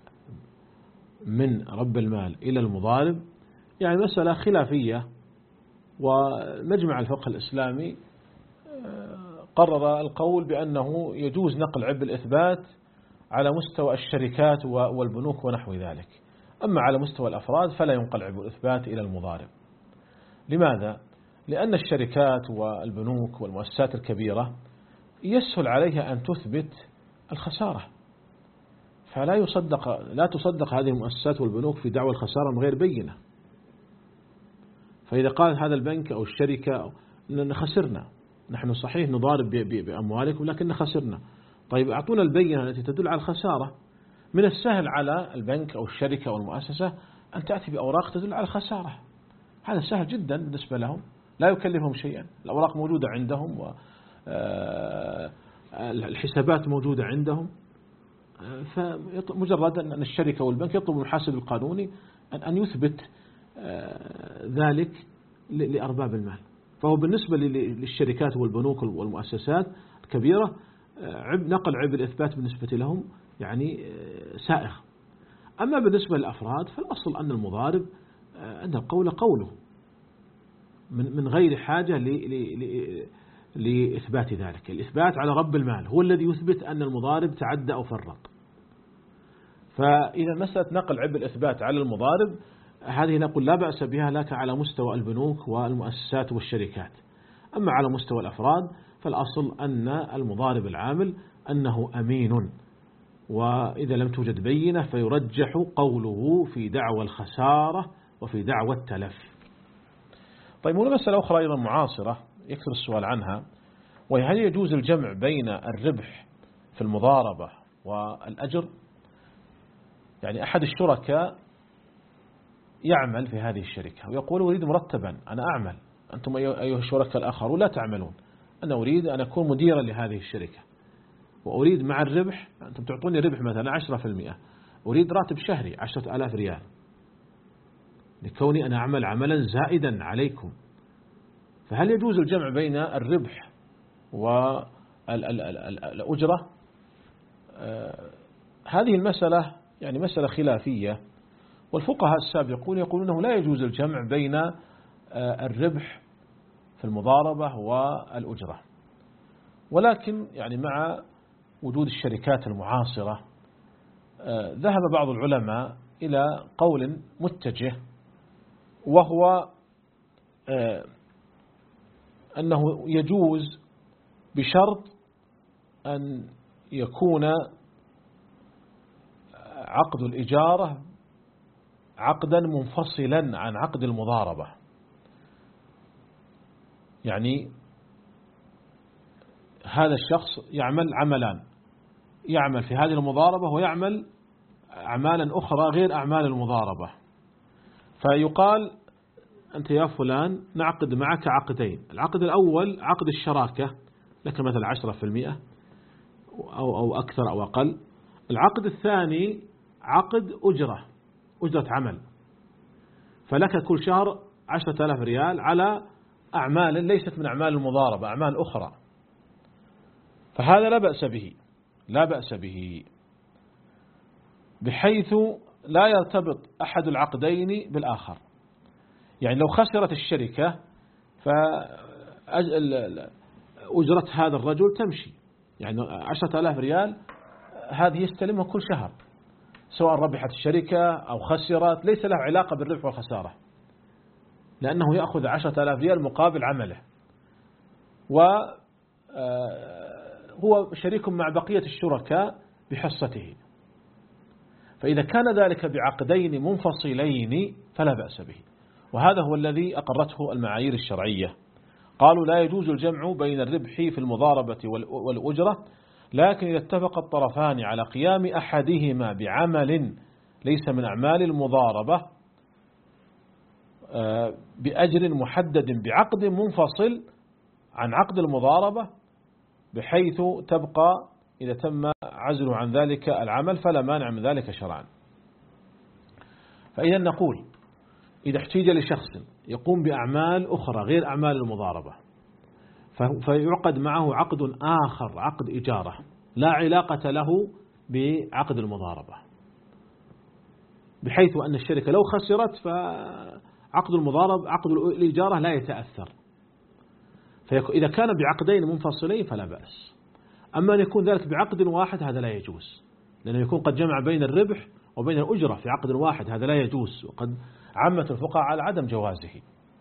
من رب المال إلى المضارب يعني مسألة خلافية، ومجمع الفقه الإسلامي قرر القول بأنه يجوز نقل عبء الإثبات على مستوى الشركات والبنوك ونحو ذلك، أما على مستوى الأفراد فلا ينقل عبء الإثبات إلى المضارب. لماذا؟ لأن الشركات والبنوك والمؤسسات الكبيرة يسهل عليها أن تثبت الخسارة، فلا يصدق لا تصدق هذه المؤسسات والبنوك في دعوى الخسارة من غير بينة. فإذا قال هذا البنك أو الشركة أننا خسرنا، نحن صحيح نضارب بأموالكم لكن خسرنا، طيب أعطونا البينة التي تدل على الخسارة. من السهل على البنك أو الشركة أو المؤسسة أن تأتي بأوراق تدل على الخسارة، هذا سهل جدا بالنسبة لهم، لا يكلفهم شيئا، الأوراق موجودة عندهم والحسابات موجودة عندهم، فمجرد أن الشركة والبنك يطلب المحاسب القانوني أن يثبت ذلك لأرباب المال. فهو بالنسبة للشركات والبنوك والمؤسسات الكبيرة نقل عبء الإثبات بالنسبة لهم يعني سائغ. أما بالنسبة للأفراد فالأصل أن المضارب أن القول قوله من غير حاجة لإثبات ذلك. الإثبات على رب المال هو الذي يثبت أن المضارب تعدى أو فرط. فإذا مسألة نقل عبء الإثبات على المضارب هذه نقول لا بأس بها لك على مستوى البنوك والمؤسسات والشركات. أما على مستوى الأفراد فالأصل أن المضارب العامل أنه أمين، وإذا لم توجد بينة فيرجح قوله في دعوى الخسارة وفي دعوى التلف. طيب هنا مسألة أخرى أيضا معاصرة يكثر السؤال عنها، وهي هل يجوز الجمع بين الربح في المضاربة والأجر؟ يعني أحد الشركاء يعمل في هذه الشركة ويقول أريد مرتبا، أنا أعمل، أنتم أيها الشركاء الآخرون لا تعملون، أنا أريد أن أكون مديرا لهذه الشركة وأريد مع الربح، أنتم تعطوني ربح مثلا عشرة في المئة، أريد راتب شهري عشرة آلاف ريال لكوني أنا أعمل عملا زائدا عليكم. فهل يجوز الجمع بين الربح والأجرة؟ هذه المسألة يعني مسألة خلافية، والفقهاء السابقون يقولون أنه لا يجوز الجمع بين الربح في المضاربة والأجرة. ولكن يعني مع وجود الشركات المعاصرة ذهب بعض العلماء إلى قول متجه، وهو أنه يجوز بشرط أن يكون عقد الإجارة عقدا منفصلا عن عقد المضاربة. يعني هذا الشخص يعمل عملان، يعمل في هذه المضاربة ويعمل أعمالا أخرى غير أعمال المضاربة، فيقال أنت يا فلان نعقد معك عقدين، العقد الأول عقد الشراكة لك مثلا عشرة في المئة أو, أو أكثر أو أقل، العقد الثاني عقد أجرة أجرة عمل، فلك كل شهر عشرة آلاف ريال على أعمال ليست من أعمال المضاربة، أعمال أخرى، فهذا لا بأس به لا بأس به بحيث لا يرتبط أحد العقدين بالآخر. يعني لو خسرت الشركة فأجرة هذا الرجل تمشي، يعني عشرة آلاف ريال هذه يستلمها كل شهر، سواء ربحت الشركة أو خسرت ليس له علاقة بالربح والخسارة، لأنه يأخذ عشرة آلاف ريال مقابل عمله، وهو شريك مع بقية الشركاء بحصته. فإذا كان ذلك بعقدين منفصلين فلا بأس به، وهذا هو الذي أقرته المعايير الشرعية. قالوا لا يجوز الجمع بين الربح في المضاربة والأجرة، لكن إذا اتفق الطرفان على قيام أحدهما بعمل ليس من أعمال المضاربة بأجر محدد بعقد منفصل عن عقد المضاربة، بحيث تبقى إذا تم عزله عن ذلك العمل فلا مانع من ذلك شرعا. فإذا نقول إذا احتيج لشخص يقوم بأعمال أخرى غير أعمال المضاربة فيعقد معه عقد آخر، عقد إجارة لا علاقة له بعقد المضاربة، بحيث أن الشركة لو خسرت فعقد المضاربة عقد الإجارة لا يتأثر. فإذا كان بعقدين منفصلين فلا بأس. أما أن يكون ذلك بعقد واحد هذا لا يجوز، لأنه يكون قد جمع بين الربح وبين الأجرة في عقد واحد، هذا لا يجوز، وقد عمت الفقهاء على عدم جوازه.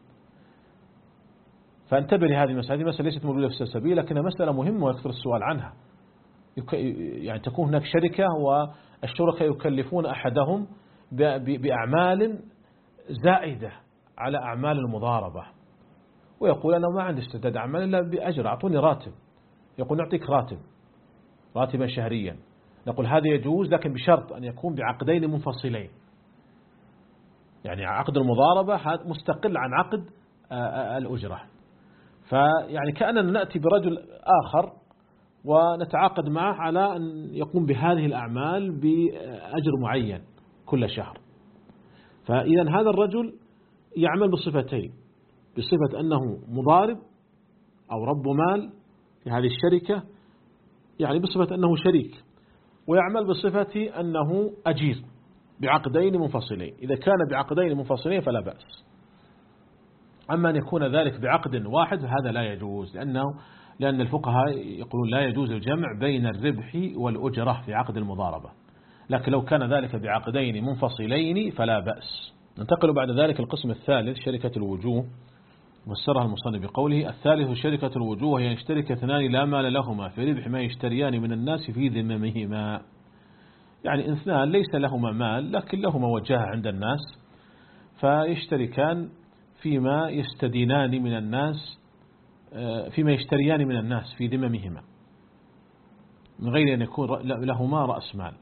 فانتبه لهذه المسألة، هذه مسألة ليست موجودة في السلسبيل لكنها مسألة مهمة ويكثر السؤال عنها. يعني تكون هناك شركة والشركاء يكلفون أحدهم بأعمال زائدة على أعمال المضاربة، ويقول أنا ما عندي استعداد أعمل إلا بأجر، أعطوني راتب، يقول نعطيك راتب راتبا شهريا. نقول هذا يجوز لكن بشرط أن يكون بعقدين منفصلين، يعني عقد المضاربة هذا مستقل عن عقد الأجرة. فيعني كأننا نأتي برجل آخر ونتعاقد معه على أن يقوم بهذه الأعمال بأجر معين كل شهر. فإذا هذا الرجل يعمل بصفتين، بصفة أنه مضارب أو رب مال لهذه الشركة، يعني بصفة أنه شريك، ويعمل بصفة أنه أجير بعقدين منفصلين. إذا كان بعقدين منفصلين فلا بأس. أما أن يكون ذلك بعقد واحد هذا لا يجوز، لأنه لأن الفقهاء يقولون لا يجوز الجمع بين الربح والأجرة في عقد المضاربة، لكن لو كان ذلك بعقدين منفصلين فلا بأس. ننتقل بعد ذلك القسم الثالث، شركة الوجوه. فسرها المصنف بقوله: الثالث شركة الوجوه، هي يشترك اثنان لا مال لهما في ربح ما يشتريان من الناس في ذممهما. يعني اثنان ليس لهما مال لكن لهما وجاهة عند الناس، فيشتركان فيما يستدينان من الناس، فيما يشتريان من الناس في ذممهما من غير أن يكون لهما رأس مال،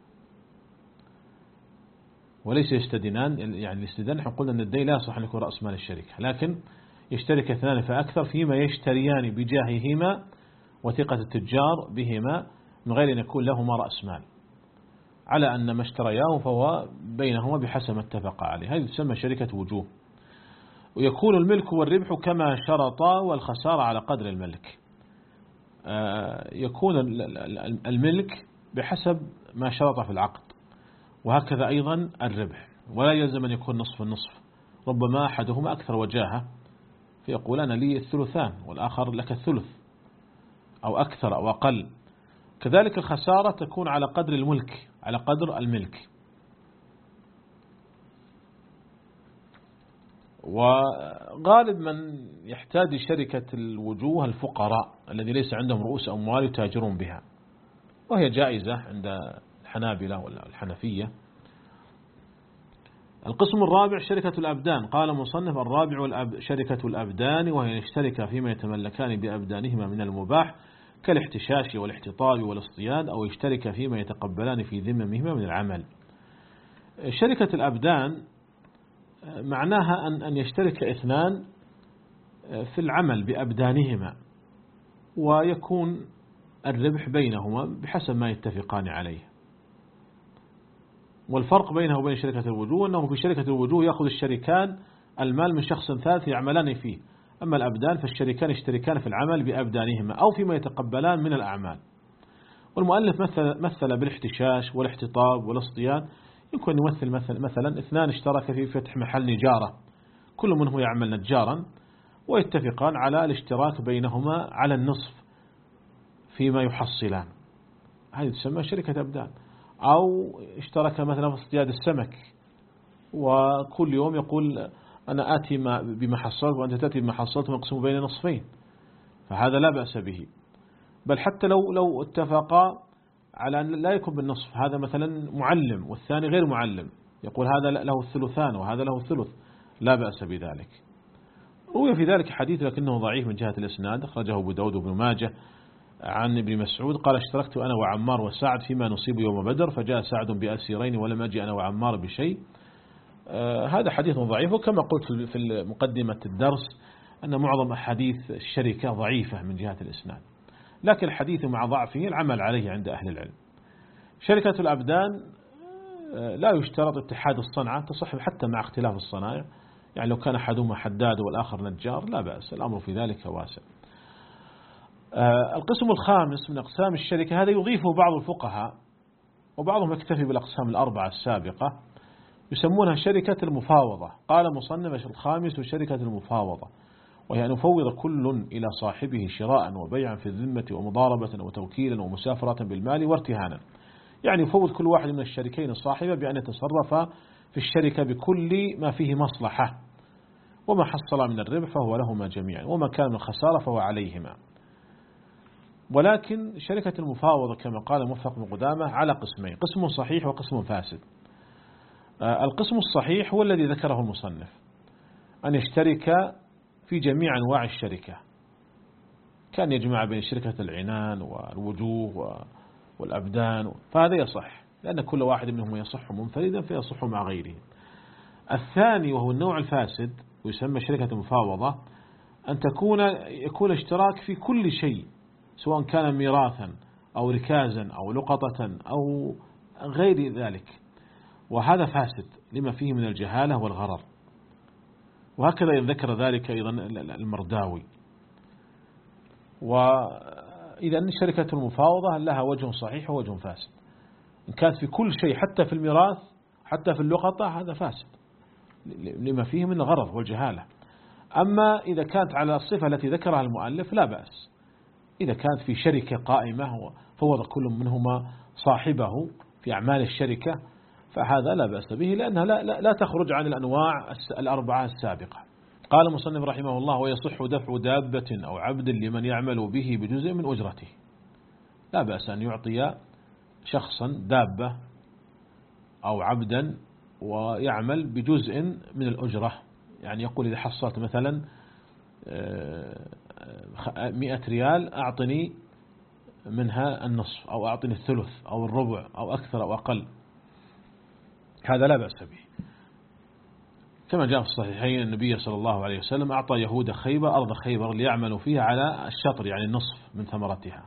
وليس يستدينان. يعني الاستدان نحن قلنا أن الدين لا يصح أن يكون رأس مال الشركة، لكن يشترك اثنان فأكثر فيما يشتريان بجاههما وثقة التجار بهما من غير أن يكون لهما رأس مال، على أن ما اشترياه فهو بينهما بحسب ما اتفق عليه. هذه تسمى شركة وجوه. ويكون الملك والربح كما شرطا والخسارة على قدر الملك. يكون الملك بحسب ما شرط في العقد، وهكذا أيضا الربح، ولا يلزم أن يكون نصف النصف، ربما أحدهما أكثر وجاهة فيقول أنا لي الثلثان والآخر لك الثلث أو أكثر أو أقل. كذلك الخسارة تكون على قدر الملك، على قدر الملك. وغالب من يحتاج شركة الوجوه الفقراء الذي ليس عندهم رؤوس أموال يتاجرون بها، وهي جائزة عند الحنابلة ولا الحنفية. القسم الرابع شركة الأبدان. قال المصنف: الرابع والأب شركة الأبدان، وهي يشترك فيما يتملكان بأبدانهما من المباح كالاحتشاش والاحتطاب والاصطياد، أو يشترك فيما يتقبلان في ذممهما من العمل. شركة الأبدان معناها أن أن يشترك اثنان في العمل بأبدانهما، ويكون الربح بينهما بحسب ما يتفقان عليه. والفرق بينه وبين شركة الوجوه أنه في شركة الوجوه يأخذ الشريكان المال من شخص ثالث يعملان فيه، أما الأبدان فالشريكان يشتركان في العمل بأبدانهما أو فيما يتقبلان من الأعمال. والمؤلف مثل, مثل بالاحتشاش والاحتطاب والاصطياد. يمكن يمثل مثل مثلا اثنان اشترك في فتح محل نجارة، كل منهم يعمل نجارا، ويتفقان على الاشتراك بينهما على النصف فيما يحصلان، هذه تسمى شركة أبدان. أو اشترك مثلا في اصطياد السمك، وكل يوم يقول أنا آتي بما حصلت وأنت تأتي بما حصلت ونقسم بين نصفين، فهذا لا بأس به. بل حتى لو لو اتفقا على أن لا يكون بالنصف، هذا مثلا معلم والثاني غير معلم، يقول هذا له الثلثان وهذا له الثلث، لا بأس بذلك. روي في ذلك حديث لكنه ضعيف من جهة الإسناد، أخرجه أبو داود وابن ماجه عن ابن مسعود قال: اشتركت أنا وعمار وسعد فيما نصيب يوم بدر، فجاء سعد بأسيرين ولم أجي أنا وعمار بشيء. آه هذا حديث ضعيف. وكما قلت في مقدمة الدرس أن معظم أحاديث الشركة ضعيفة من جهة الإسناد، لكن الحديث مع ضعفه العمل عليه عند أهل العلم. شركة الأبدان لا يشترط اتحاد الصنعة، تصح حتى مع اختلاف الصنائع، يعني لو كان أحدهما حداد والآخر نجار لا بأس، الأمر في ذلك واسع. القسم الخامس من أقسام الشركة، هذا يضيفه بعض الفقهاء وبعضهم يكتفي بالأقسام الأربعة السابقة، يسمونها شركة المفاوضة. قال مصنف: الخامس شركة المفاوضة، وهي أن يفوض كل إلى صاحبه شراء وبيعا في الذمة ومضاربة وتوكيلا ومسافرة بالمال وارتهانا، يعني يفوض كل واحد من الشريكين الصاحبة بأن يتصرف في الشركة بكل ما فيه مصلحة، وما حصل من الربح فهو لهما جميعا، وما كان من الخسارة فهو عليهما. ولكن شركة المفاوضة كما قال موفق بن قدامة على قسمين: قسم صحيح وقسم فاسد. القسم الصحيح هو الذي ذكره المصنف، أن يشترك في جميع أنواع الشركة، كان يجمع بين شركة العنان والوجوه والأبدان، فهذا يصح لأن كل واحد منهم يصح منفردا فيصح مع غيره. الثاني وهو النوع الفاسد ويسمى شركة المفاوضة، أن تكون يكون اشتراك في كل شيء، سواء كان ميراثا أو ركازا أو لقطة أو غير ذلك، وهذا فاسد لما فيه من الجهالة والغرر. وهكذا ذكر ذلك أيضا المرداوي. وإذا شركة المفاوضة لها وجه صحيح ووجه فاسد، إن كانت في كل شيء حتى في الميراث حتى في اللقطة هذا فاسد لما فيه من الغرر والجهالة. أما إذا كانت على الصفة التي ذكرها المؤلف لا بأس، إذا كانت في شركة قائمة وفوض كل منهما صاحبه في أعمال الشركة فهذا لا بأس به، لأنها لا, لا, لا تخرج عن الأنواع الأربعة السابقة. قال المصنف رحمه الله: ويصح دفع دابة أو عبد لمن يعمل به بجزء من أجرته. لا بأس أن يعطي شخصا دابة أو عبدا ويعمل بجزء من الأجرة، يعني يقول إذا حصلت مثلا مئة ريال أعطني منها النصف، أو أعطني الثلث أو الربع أو أكثر أو أقل، هذا لا بأس به. كما جاء في الصحيحين النبي صلى الله عليه وسلم أعطى يهود خيبر أرض خيبر ليعملوا فيها على الشطر، يعني النصف من ثمرتها.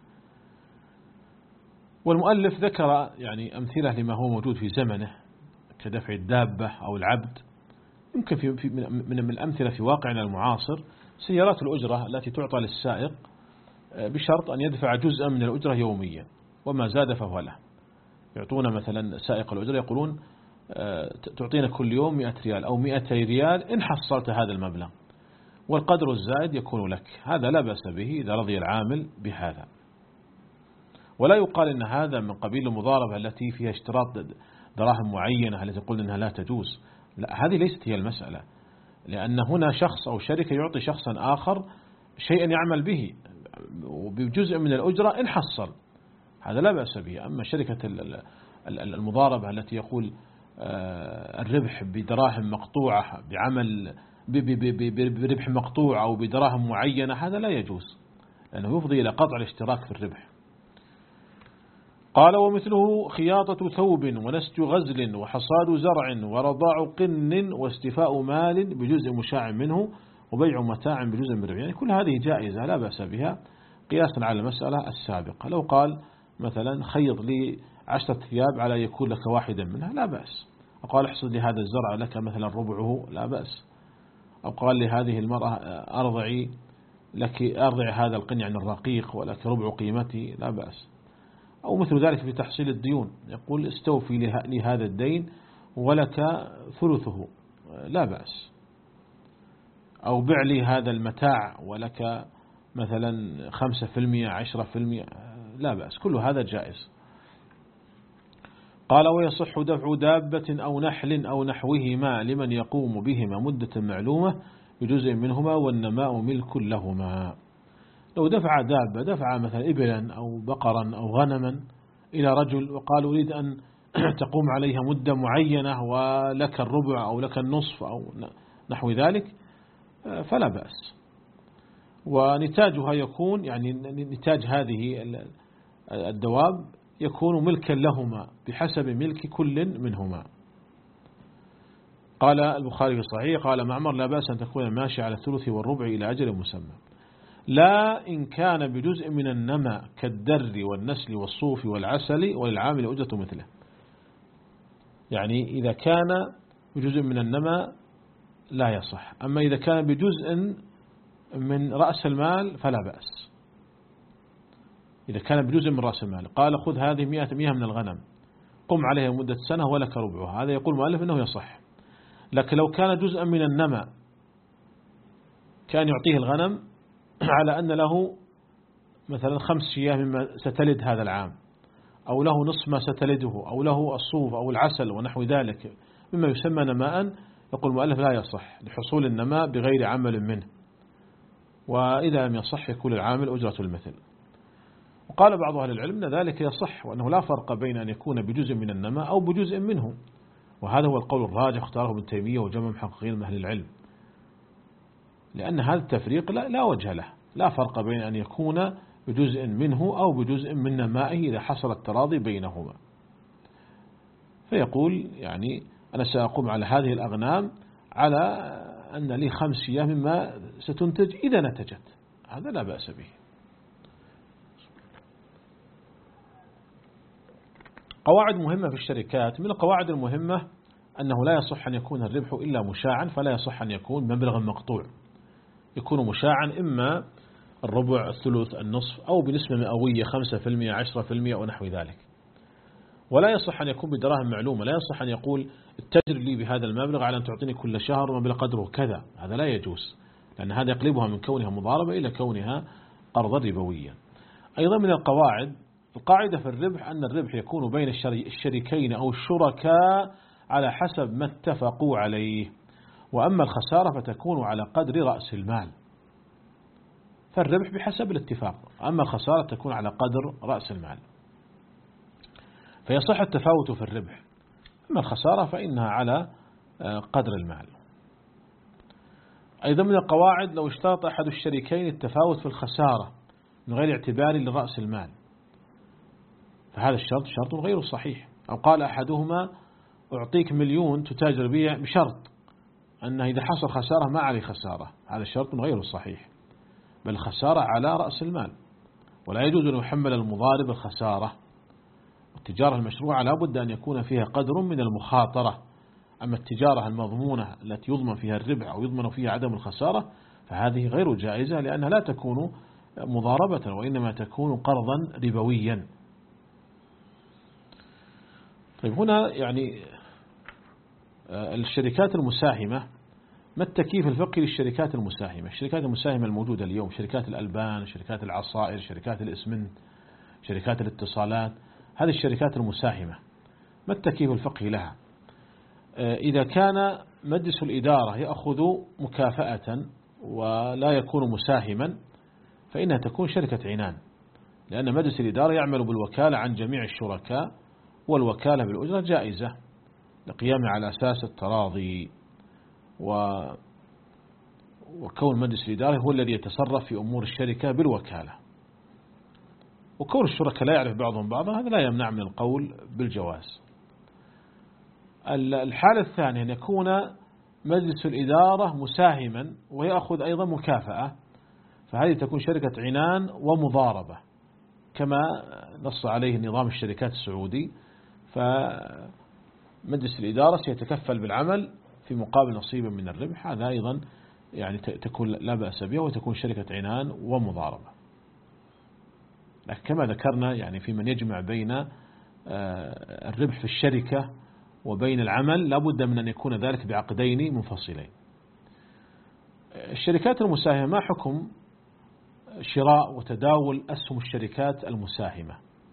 والمؤلف ذكر يعني أمثلة لما هو موجود في زمنه كدفع الدابة أو العبد. يمكن في في من الأمثلة في واقعنا المعاصر سيارات الأجرة التي تعطى للسائق بشرط أن يدفع جزءا من الأجرة يوميا، وما زاد فهو له. يعطون مثلا سائق الأجرة يقولون تعطينا كل يوم مئة ريال أو مئتي ريال إن حصلت هذا المبلغ، والقدر الزائد يكون لك. هذا لا بأس به إذا رضي العامل بهذا. ولا يقال إن هذا من قبيل المضاربة التي فيها اشتراط دراهم معينة التي قلنا أنها لا تجوز. لا، هذه ليست هي المسألة، لأن هنا شخص أو شركة يعطي شخصا آخر شيئا يعمل به وبجزء من الأجرة إن حصل، هذا لا بأس به. أما شركة المضاربة التي يقول الربح بدراهم مقطوعة بعمل بربح مقطوع أو بدراهم معينة، هذا لا يجوز لأنه يفضي إلى قطع الاشتراك في الربح. قال ومثله خياطة ثوب ونسج غزل وحصاد زرع ورضاع قن واستفاء مال بجزء مشاع منه وبيع متاع بجزء من ربح، يعني كل هذه جائزة لا بأس بها قياسا على المسألة السابقة. لو قال مثلا خيط لي عشرة ثياب على يكون لك واحدا منها لا بأس، أو قال احصد لي هذا الزرع لك مثلا ربعه لا بأس، أو قال لي هذه المرأة أرضعي لك أرضع هذا القن عن الرقيق ولك ربع قيمتي لا بأس. أو مثل ذلك في تحصيل الديون، يقول استوفي لي هذا الدين ولك ثلثه لا بأس، أو بع لي هذا المتاع ولك مثلا خمسة في المئة عشرة في المئة لا بأس، كل هذا جائز. قال ويصح دفع دابة أو نحل أو نحوهما لمن يقوم بهما مدة معلومة بجزء منهما والنماء ملك لهما. لو دفع دابة، دفع مثلا إبلا أو بقرا أو غنما إلى رجل وقال أريد أن تقوم عليها مدة معينة ولك الربع أو لك النصف أو نحو ذلك فلا بأس، ونتاجها يكون يعني نتاج هذه الدواب يكون ملكا لهما بحسب ملك كل منهما. قال البخاري في الصحيح قال معمر لا بأس أن تكون ماشي على الثلث والربع إلى أجل مسمى، لا إن كان بجزء من النمى كالدر والنسل والصوف والعسل وللعامل أجرة مثله. يعني إذا كان بجزء من النمى لا يصح، أما إذا كان بجزء من رأس المال فلا بأس. إذا كان بجزء من رأس المال قال خذ هذه مئة مئة من الغنم قم عليها مدة سنة ولك ربعها، هذا يقول مؤلف أنه يصح. لكن لو كان جزءا من النمى كان يعطيه الغنم على أن له مثلا خمس شياه مما ستلد هذا العام، أو له نصف ما ستلده، أو له الصوف أو العسل ونحو ذلك مما يسمى نماء، يقول المؤلف لا يصح لحصول النماء بغير عمل منه، وإذا لم يصح يكون العامل أجرة المثل. وقال بعض أهل العلم أن ذلك يصح، وأنه لا فرق بين أن يكون بجزء من النماء أو بجزء منه، وهذا هو القول الراجح اختاره ابن تيمية وجمع محققين من أهل العلم، لأن هذا التفريق لا, لا وجه له، لا فرق بين أن يكون بجزء منه أو بجزء من نمائه إذا حصل التراضي بينهما. فيقول يعني أنا سأقوم على هذه الأغنام على أن لي خمس شياه مما ستنتج إذا نتجت، هذا لا بأس به. قواعد مهمة في الشركات، من القواعد المهمة أنه لا يصح أن يكون الربح إلا مشاعا، فلا يصح أن يكون مبلغا مقطوع، يكون مشاعا إما الربع الثلث النصف أو بنسبة مئوية خمسة في المئة عشرة في المئة ونحو ذلك. ولا يصح أن يكون بدراهم معلومة، لا يصح أن يقول اتجر لي بهذا المبلغ على أن تعطيني كل شهر مبلغ قدره كذا، هذا لا يجوز، لأن هذا يقلبها من كونها مضاربة إلى كونها قرضا ربويا. أيضا من القواعد القاعدة في الربح أن الربح يكون بين الشريكين أو الشركاء على حسب ما اتفقوا عليه، وأما الخسارة فتكون على قدر رأس المال، فالربح بحسب الاتفاق، أما الخسارة تكون على قدر رأس المال، فيصح التفاوت في الربح، أما الخسارة فإنها على قدر المال. أيضا من القواعد لو اشترط أحد الشريكين التفاوت في الخسارة من غير اعتبار لرأس المال فهذا الشرط شرط غير صحيح، أو قال أحدهما أعطيك مليون تتاجر بيع بشرط أنه إذا حصل خسارة ما عليه خسارة، هذا الشرط غير صحيح، بل الخسارة على رأس المال، ولا يجوز أن يحمل المضارب الخسارة. التجارة المشروعة لا بد أن يكون فيها قدر من المخاطرة، أما التجارة المضمونة التي يضمن فيها الربح أو يضمن فيها عدم الخسارة فهذه غير جائزة، لأنها لا تكون مضاربة وإنما تكون قرضا ربويا. طيب هنا يعني الشركات المساهمة ما التكييف الفقهي للشركات المساهمة؟ الشركات المساهمة الموجودة اليوم، شركات الألبان، شركات العصائر، شركات الإسمنت، شركات الاتصالات، هذه الشركات المساهمة ما التكييف الفقهي لها؟ إذا كان مجلس الإدارة يأخذ مكافأة ولا يكون مساهما فإنها تكون شركة عنان، لأن مجلس الإدارة يعمل بالوكالة عن جميع الشركاء، والوكالة بالأجرة جائزة لقيام على أساس التراضي، و وكون مجلس الإدارة هو الذي يتصرف في أمور الشركة بالوكالة، وكون الشركاء لا يعرف بعضهم بعضا هذا لا يمنع من القول بالجواز. الحالة الثانية أن يكون مجلس الإدارة مساهما ويأخذ أيضا مكافأة، فهذه تكون شركة عنان ومضاربة كما نص عليه نظام الشركات السعودي، فمجلس الإدارة سيتكفل بالعمل في مقابل نصيب من الربح، هذا أيضا يعني تكون لا بأس بها وتكون شركة عنان ومضاربة. لكن كما ذكرنا يعني في من يجمع بين الربح في الشركة وبين العمل لابد من أن يكون ذلك بعقدين منفصلين. الشركات المساهمة ما حكم شراء وتداول أسهم الشركات المساهمة؟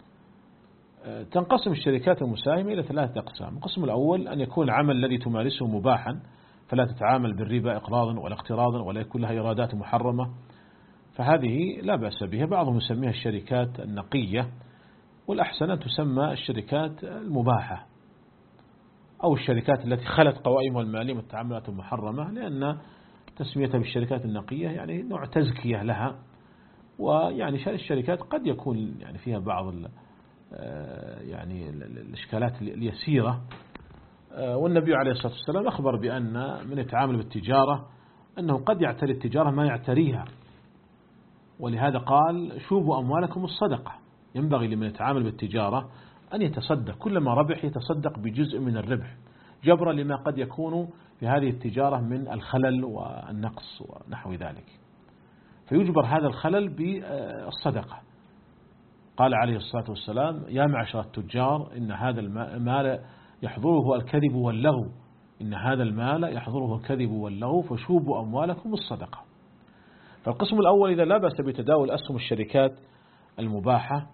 تنقسم الشركات المساهمة إلى ثلاثة أقسام. القسم الأول أن يكون العمل الذي تمارسه مباحا، فلا تتعامل بالربا إقراضا ولا اقتراضا ولا يكون لها إيرادات محرمة، فهذه لا بأس بها. بعضهم يسميها الشركات النقية، والأحسن أن تسمى الشركات المباحة أو الشركات التي خلت قوائمها المالية من التعاملات المحرمة، لأن تسميتها بالشركات النقية يعني نوع تزكية لها. ويعني الشركات قد يكون يعني فيها بعض يعني الإشكالات اليسيرة، والنبي عليه الصلاة والسلام أخبر بأن من يتعامل بالتجارة أنه قد يعتري التجارة ما يعتريها، ولهذا قال شوبوا أموالكم الصدقة. ينبغي لمن يتعامل بالتجارة أن يتصدق، كلما ربح يتصدق بجزء من الربح جبرا لما قد يكون في هذه التجارة من الخلل والنقص ونحو ذلك، فيجبر هذا الخلل بالصدقة. قال عليه الصلاة والسلام يا معشر التجار إن هذا المال يحضره الكذب واللغو، إن هذا المال يحضره الكذب واللغو فشوبوا أموالكم الصدقة. فالقسم الأول إذا لا بأس بتداول أسهم الشركات المباحة.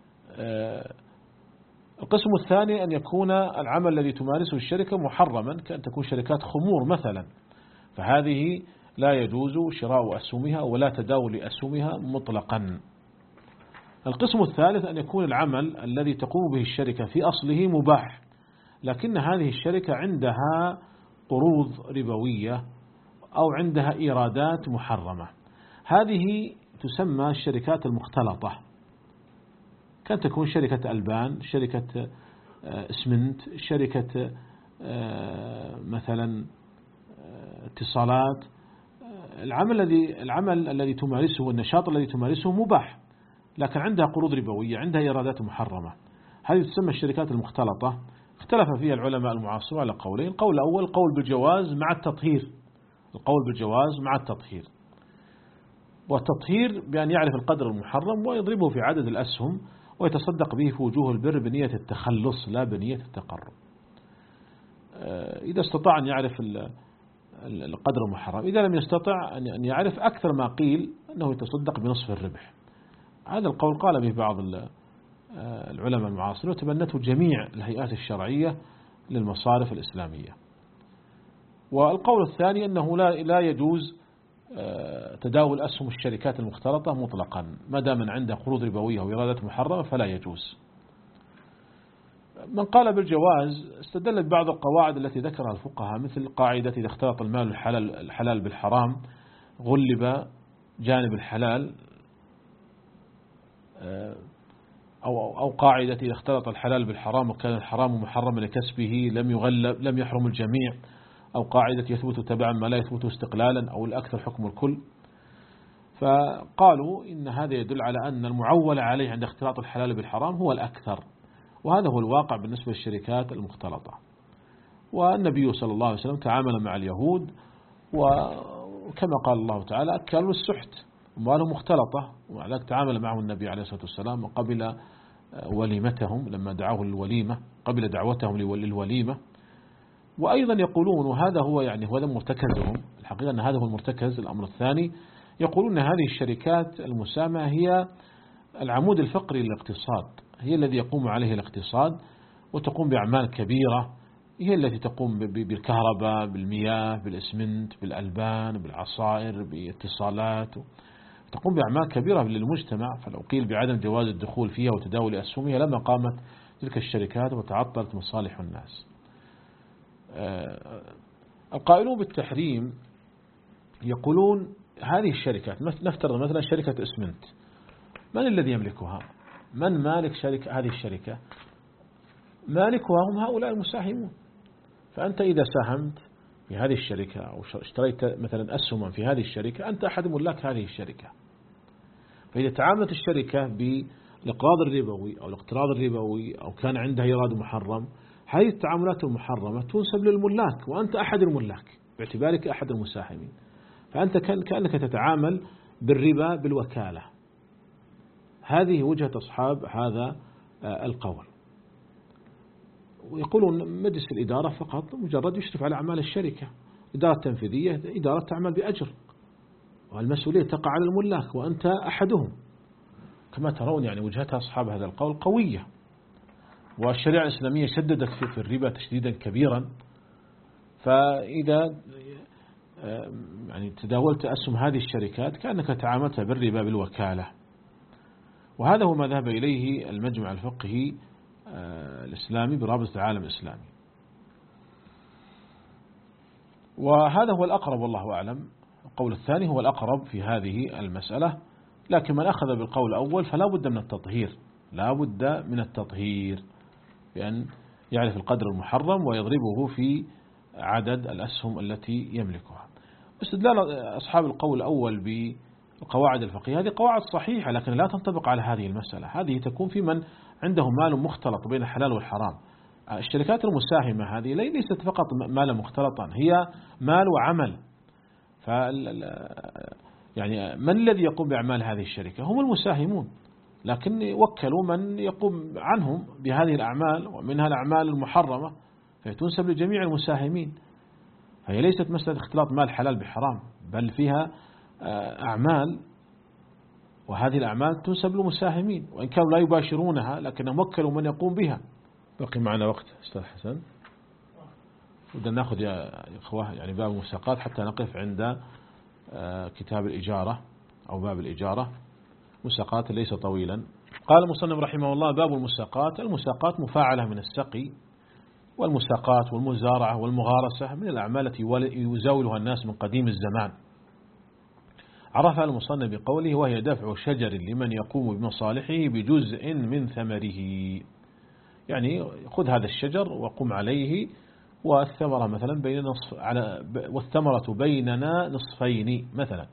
القسم الثاني أن يكون العمل الذي تمارسه الشركة محرما، كأن تكون شركات خمور مثلا، فهذه لا يجوز شراء أسهمها ولا تداول أسهمها مطلقا. القسم الثالث أن يكون العمل الذي تقوم به الشركة في أصله مباح، لكن هذه الشركة عندها قروض ربوية أو عندها إيرادات محرمة، هذه تسمى الشركات المختلطة. كان تكون شركة ألبان، شركة اسمنت، شركة مثلا اتصالات، العمل الذي العمل الذي تمارسه والنشاط الذي تمارسه مباح، لكن عندها قروض ربوية، عندها إيرادات محرمة، هذه تسمى الشركات المختلطة. اختلف فيها العلماء المعاصرون على قولين. القول الأول قول بالجواز مع التطهير، القول بالجواز مع التطهير، والتطهير بأن يعرف القدر المحرم ويضربه في عدد الأسهم ويتصدق به في وجوه البر بنية التخلص لا بنية التقرب، إذا استطاع أن يعرف القدر المحرم. إذا لم يستطع أن يعرف أكثر ما قيل أنه يتصدق بنصف الربح. هذا القول قال به بعض العلماء المعاصرين وتبنته جميع الهيئات الشرعية للمصارف الإسلامية. والقول الثاني أنه لا لا يجوز تداول أسهم الشركات المختلطة مطلقا، ما دام عنده قروض ربوية وإيرادات محرمة فلا يجوز. من قال بالجواز استدل ببعض القواعد التي ذكرها الفقهاء، مثل قاعدة إذا اختلط المال الحلال, الحلال بالحرام غلب جانب الحلال، أو أو قاعدة إذا اختلط الحلال بالحرام وكان الحرام محرما لكسبه لم يغلب لم يحرم الجميع، أو قاعدة يثبت تبعا ما لا يثبت استقلالا، أو الأكثر حكم الكل. فقالوا إن هذا يدل على أن المعول عليه عند اختلاط الحلال بالحرام هو الأكثر، وهذا هو الواقع بالنسبة للشركات المختلطة. والنبي صلى الله عليه وسلم تعامل مع اليهود، وكما قال الله تعالى أكلوا السحت أموالهم مختلطة، ومع ذلك تعامل معه النبي عليه الصلاة والسلام وقبل وليمتهم لما دعوه للوليمة، قبل دعوتهم للوليمة. وأيضا يقولون وهذا هو يعني هو مرتكزهم الحقيقة أن هذا هو المرتكز. الأمر الثاني يقولون هذه الشركات المساهمة هي العمود الفقري للاقتصاد، هي الذي يقوم عليه الاقتصاد وتقوم بأعمال كبيرة، هي التي تقوم بالكهرباء، بالمياه، بالإسمنت، بالألبان، بالعصائر، باتصالات، تقوم بأعمال كبيرة للمجتمع. فلو قيل بعدم جواز الدخول فيها وتداول أسهمها لما قامت تلك الشركات وتعطلت مصالح الناس. القائلون بالتحريم يقولون هذه الشركات، نفترض مثلا شركة إسمنت، من الذي يملكها؟ من مالك شركة هذه الشركة؟ مالكها هم هؤلاء المساهمون. فأنت إذا ساهمت في هذه الشركة أو اشتريت مثلا أسهما في هذه الشركة أنت أحد ملاك هذه الشركة. فإذا تعاملت الشركة بالإقراض الربوي أو الاقتراض الربوي أو كان عندها إيراد محرم، هذه التعاملات المحرمة تنسب للملاك وأنت أحد الملاك باعتبارك أحد المساهمين. فأنت كأنك تتعامل بالربا بالوكالة. هذه وجهة أصحاب هذا القول. ويقولون مجلس الإدارة فقط مجرد يشرف على أعمال الشركة، إدارة تنفيذية إدارة تعمل بأجر، والمسؤولية تقع على الملاك وأنت أحدهم. كما ترون يعني وجهة أصحاب هذا القول قوية. والشريعة الإسلامية شددت في الربا تشديدا كبيرا. فإذا يعني تداولت أسهم هذه الشركات كأنك تعاملت بالربا بالوكالة. وهذا هو ما ذهب إليه المجمع الفقهي الإسلامي برابطة العالم الإسلامي، وهذا هو الأقرب والله أعلم. القول الثاني هو الأقرب في هذه المسألة، لكن من أخذ بالقول الأول فلا بد من التطهير، لا بد من التطهير بأن يعرف القدر المحرم ويضربه في عدد الأسهم التي يملكها. استدلال أصحاب القول الأول بالقواعد الفقهية هذه قواعد صحيحة، لكن لا تنطبق على هذه المسألة. هذه تكون في من عنده مال مختلط بين الحلال والحرام. الشركات المساهمة هذه ليست فقط مالا مختلطا، هي مال وعمل. ف يعني من الذي يقوم بأعمال هذه الشركة؟ هم المساهمون، لكن وكلوا من يقوم عنهم بهذه الأعمال، ومنها الأعمال المحرمة فتنسب لجميع المساهمين. فهي ليست مسألة اختلاط مال حلال بحرام، بل فيها أعمال، وهذه الأعمال تنسب للمساهمين وإن كانوا لا يباشرونها لكنهم وكلوا من يقوم بها. بقي معنا وقت أستاذ حسن، بدنا نأخذ يا إخوة يعني باب المساقات حتى نقف عند كتاب الإجارة أو باب الإجارة. مساقات ليس طويلا. قال المصنف رحمه الله: باب المساقات. المساقات مفاعلة من السقي، والمساقات والمزارعة والمغارسة من الأعمال التي يزاولها الناس من قديم الزمان. عرفها المصنف بقوله: وهي دفع شجر لمن يقوم بمصالحه بجزء من ثمره. يعني خذ هذا الشجر وقم عليه، والثمرة مثلا بين نصف على والثمرة بيننا نصفين مثلا.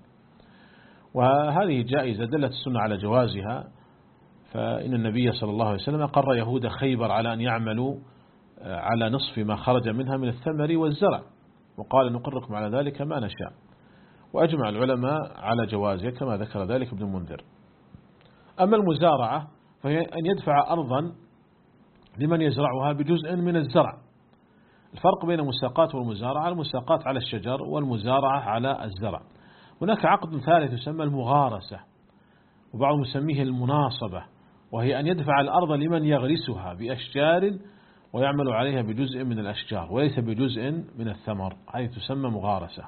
وهذه جائزة دلت السنة على جوازها، فإن النبي صلى الله عليه وسلم أقر يهود خيبر على أن يعملوا على نصف ما خرج منها من الثمر والزرع، وقال نقركم على ذلك ما نشاء. وأجمع العلماء على جوازها كما ذكر ذلك ابن المنذر. أما المزارعة فهي أن يدفع أرضا لمن يزرعها بجزء من الزرع. الفرق بين المساقات والمزارعة: المساقات على الشجر والمزارعة على الزرع. هناك عقد ثالث يسمى المغارسة، وبعضهم يسميه المناصبة، وهي أن يدفع الأرض لمن يغرسها بأشجار ويعمل عليها بجزء من الأشجار وليس بجزء من الثمر، هذه تسمى مغارسة.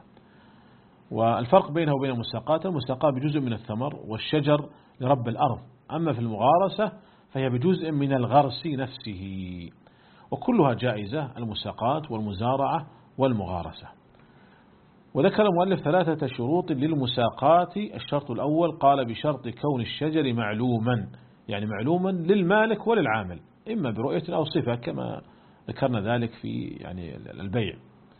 والفرق بينه وبين المساقات: المساقات بجزء من الثمر والشجر لرب الأرض، أما في المغارسة فهي بجزء من الغرس نفسه. وكلها جائزة: المساقات والمزارعة والمغارسة. وذكر المؤلف ثلاثة شروط للمساقات. الشرط الأول قال بشرط كون الشجر معلوما، يعني معلوما للمالك وللعامل، إما برؤية أو صفة كما ذكرنا ذلك في يعني البيع.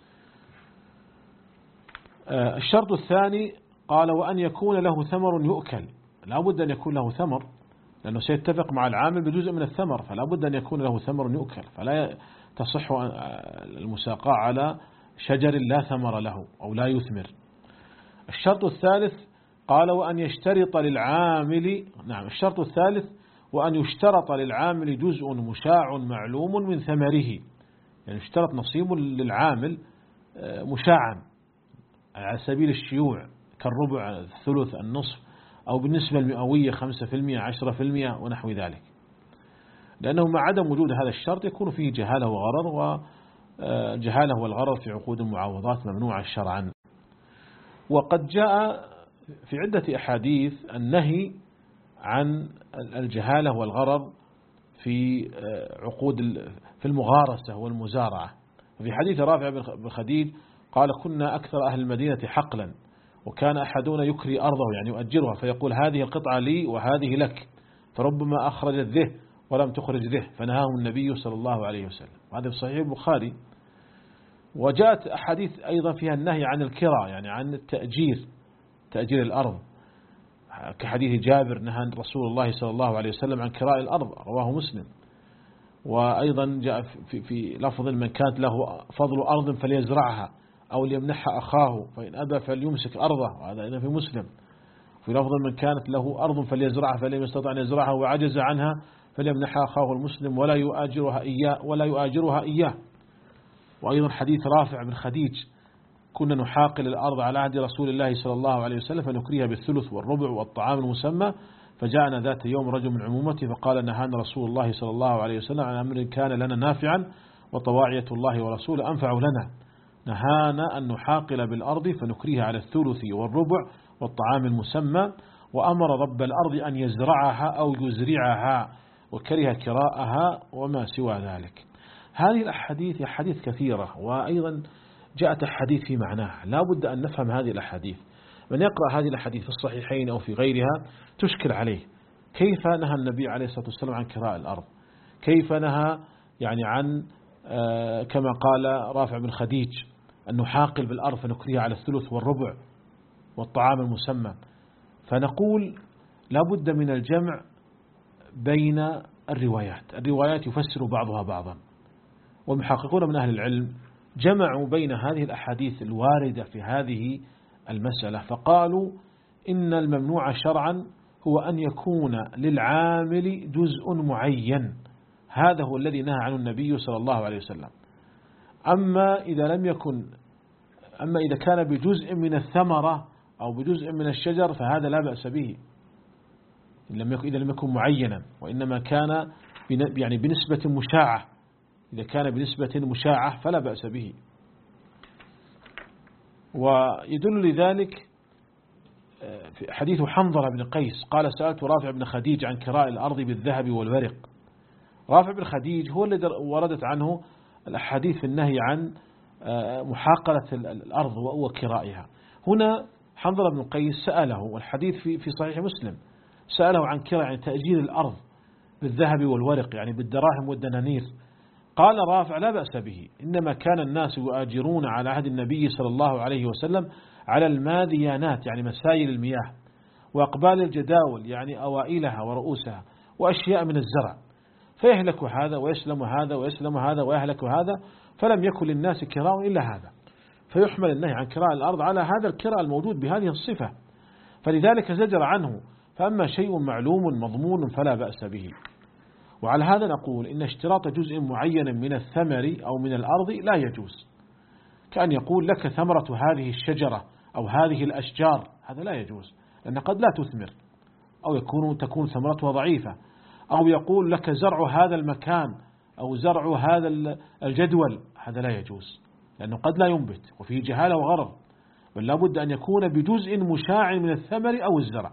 الشرط الثاني قال وأن يكون له ثمر يؤكل. لا بد أن يكون له ثمر، لأنه سيتفق مع العامل بجزء من الثمر، فلا بد أن يكون له ثمر يؤكل، فلا تصح المساقاة على شجر لا ثمر له أو لا يثمر. الشرط الثالث قال وأن يشترط للعامل نعم الشرط الثالث وأن يشترط للعامل جزء مشاع معلوم من ثمره، يعني يشترط نصيب للعامل مشاعا على سبيل الشيوع كالربع الثلث النصف، أو بالنسبة المئوية خمسة في المئة عشرة في المئة ونحو ذلك، لأنه مع عدم وجود هذا الشرط يكون فيه جهالة وغرر، وجهالة والغرر في عقود المعاوضات ممنوعة شرعا. وقد جاء في عدة أحاديث النهي عن الجهالة والغرر في عقود في المغارسة والمزارعة. في حديث رافع بن خديج قال: كنا أكثر أهل المدينة حقلا، وكان أحدنا يكري أرضه يعني يؤجرها فيقول: هذه القطعة لي وهذه لك، فربما أخرجت ذه ولم تخرج ذه، فنهاه النبي صلى الله عليه وسلم. هذا في صحيح البخاري. وجاءت أحاديث أيضا فيها النهي عن الكراء، يعني عن التأجير، تأجير الأرض، كحديث جابر نهى رسول الله صلى الله عليه وسلم عن كراء الأرض، رواه مسلم. وأيضا جاء في, في لفظ: من كانت له فضل أرض فليزرعها أو ليمنحها أخاه فإن أبى فليمسك أرضه، وهذا أيضا في مسلم. في لفظ: من كانت له أرض فليزرعها فلم يستطع أن يزرعها وعجز عنها فليمنحها أخاه المسلم ولا يؤاجرها إياه ولا يؤاجرها إياه. وأيضا حديث رافع بن خديج: كنا نحاقل الأرض على عهد رسول الله صلى الله عليه وسلم فنكريها بالثلث والربع والطعام المسمى، فجاءنا ذات يوم رجل من عمومته فقال: نهانا رسول الله صلى الله عليه وسلم عن أمر كان لنا نافعا وطواعية الله ورسوله أنفع لنا، نهانا أن نحاقل بالأرض فنكريها على الثلث والربع والطعام المسمى، وأمر رب الأرض أن يزرعها أو يزرعها، وكره كراءها وما سوى ذلك. هذه الأحاديث أحاديث كثيرة، وأيضا جاءت أحاديث في معناها، لا بد أن نفهم هذه الأحاديث. من يقرأ هذه الأحاديث في الصحيحين أو في غيرها تشكل عليه كيف نهى النبي عليه الصلاة والسلام عن كراء الأرض، كيف نهى يعني عن آه كما قال رافع بن خديج أن نحاقل بالأرض فنكريها على الثلث والربع والطعام المسمى. فنقول لا بد من الجمع بين الروايات، الروايات يفسر بعضها بعضا، والمحققون من أهل العلم جمعوا بين هذه الأحاديث الواردة في هذه المسألة، فقالوا إن الممنوع شرعا هو أن يكون للعامل جزء معين، هذا هو الذي نهى عنه النبي صلى الله عليه وسلم. أما إذا لم يكن أما إذا كان بجزء من الثمرة أو بجزء من الشجر فهذا لا بأس به، إذا لم يكن معينا، وإنما كان يعني بنسبة مشاعة، إذا كان بنسبة مشاعة فلا بأس به. ويدل لذلك في حديث حنظلة بن قيس قال: سألت رافع بن خديج عن كراء الأرض بالذهب والورق. رافع بن خديج هو الذي وردت عنه الأحاديث في النهي عن محاقلة الأرض وكرائها. هنا حنظلة بن قيس سأله، والحديث في في صحيح مسلم، سأله عن كراء يعني تأجير الأرض بالذهب والورق، يعني بالدراهم والدنانير. قال رافع: لا بأس به، إنما كان الناس يؤاجرون على عهد النبي صلى الله عليه وسلم على الماذيانات يعني مسائل المياه، وأقبال الجداول يعني أوائلها ورؤوسها، وأشياء من الزرع، فيهلك هذا ويسلم هذا ويسلم هذا ويهلك هذا، فلم يكن للناس كراء إلا هذا، فيحمل النهي عن كراء الأرض على هذا الكراء الموجود بهذه الصفة، فلذلك زجر عنه. فأما شيء معلوم مضمون فلا بأس به. وعلى هذا نقول إن اشتراط جزء معين من الثمر أو من الأرض لا يجوز، كأن يقول لك ثمرة هذه الشجرة أو هذه الأشجار، هذا لا يجوز، لأن قد لا تثمر، أو يكون تكون ثمرتها ضعيفة. أو يقول لك زرع هذا المكان أو زرع هذا الجدول، هذا لا يجوز، لأنه قد لا ينبت وفيه جهالة وغرض، بل لا بد أن يكون بجزء مشاع من الثمر أو الزرع،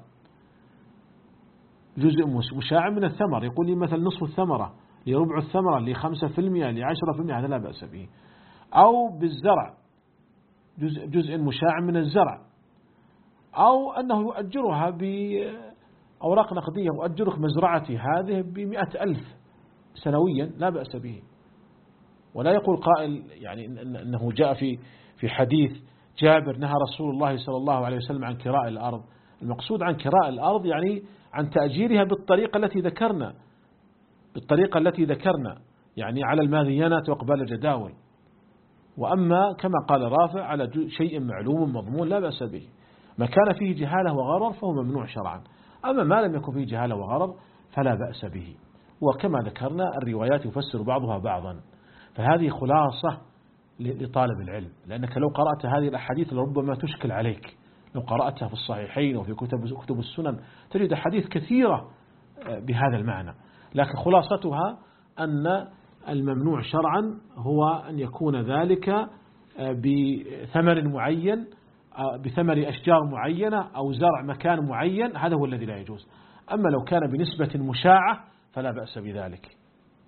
جزء مشاع من الثمر، يقول لي مثل نصف الثمرة، لربع الثمرة، لخمسة في المئة، لعشرة في المئة، هذا لا بأس به. أو بالزرع جزء, جزء مشاع من الزرع، أو أنه يؤجرها بأوراق نقدية، يؤجرك مزرعتي هذه بمئة ألف سنويا، لا بأس به. ولا يقول قائل يعني أنه جاء في في حديث جابر نهى رسول الله صلى الله عليه وسلم عن كراء الأرض. المقصود عن كراء الأرض يعني عن تأجيرها بالطريقة التي ذكرنا، بالطريقة التي ذكرنا يعني على الماذيانات وأقبال الجداول. وأما كما قال رافع على شيء معلوم مضمون لا بأس به. ما كان فيه جهالة وغرر فهو ممنوع شرعا، أما ما لم يكن فيه جهالة وغرر فلا بأس به. وكما ذكرنا الروايات يفسر بعضها بعضا، فهذه خلاصة لطالب العلم، لأنك لو قرأت هذه الأحاديث لربما تشكل عليك. لو قرأتها في الصحيحين وفي كتب كتب السنن تجد أحاديث كثيرة بهذا المعنى، لكن خلاصتها أن الممنوع شرعا هو أن يكون ذلك بثمر معين، بثمر أشجار معينة أو زرع مكان معين، هذا هو الذي لا يجوز. أما لو كان بنسبة مشاعة فلا بأس بذلك.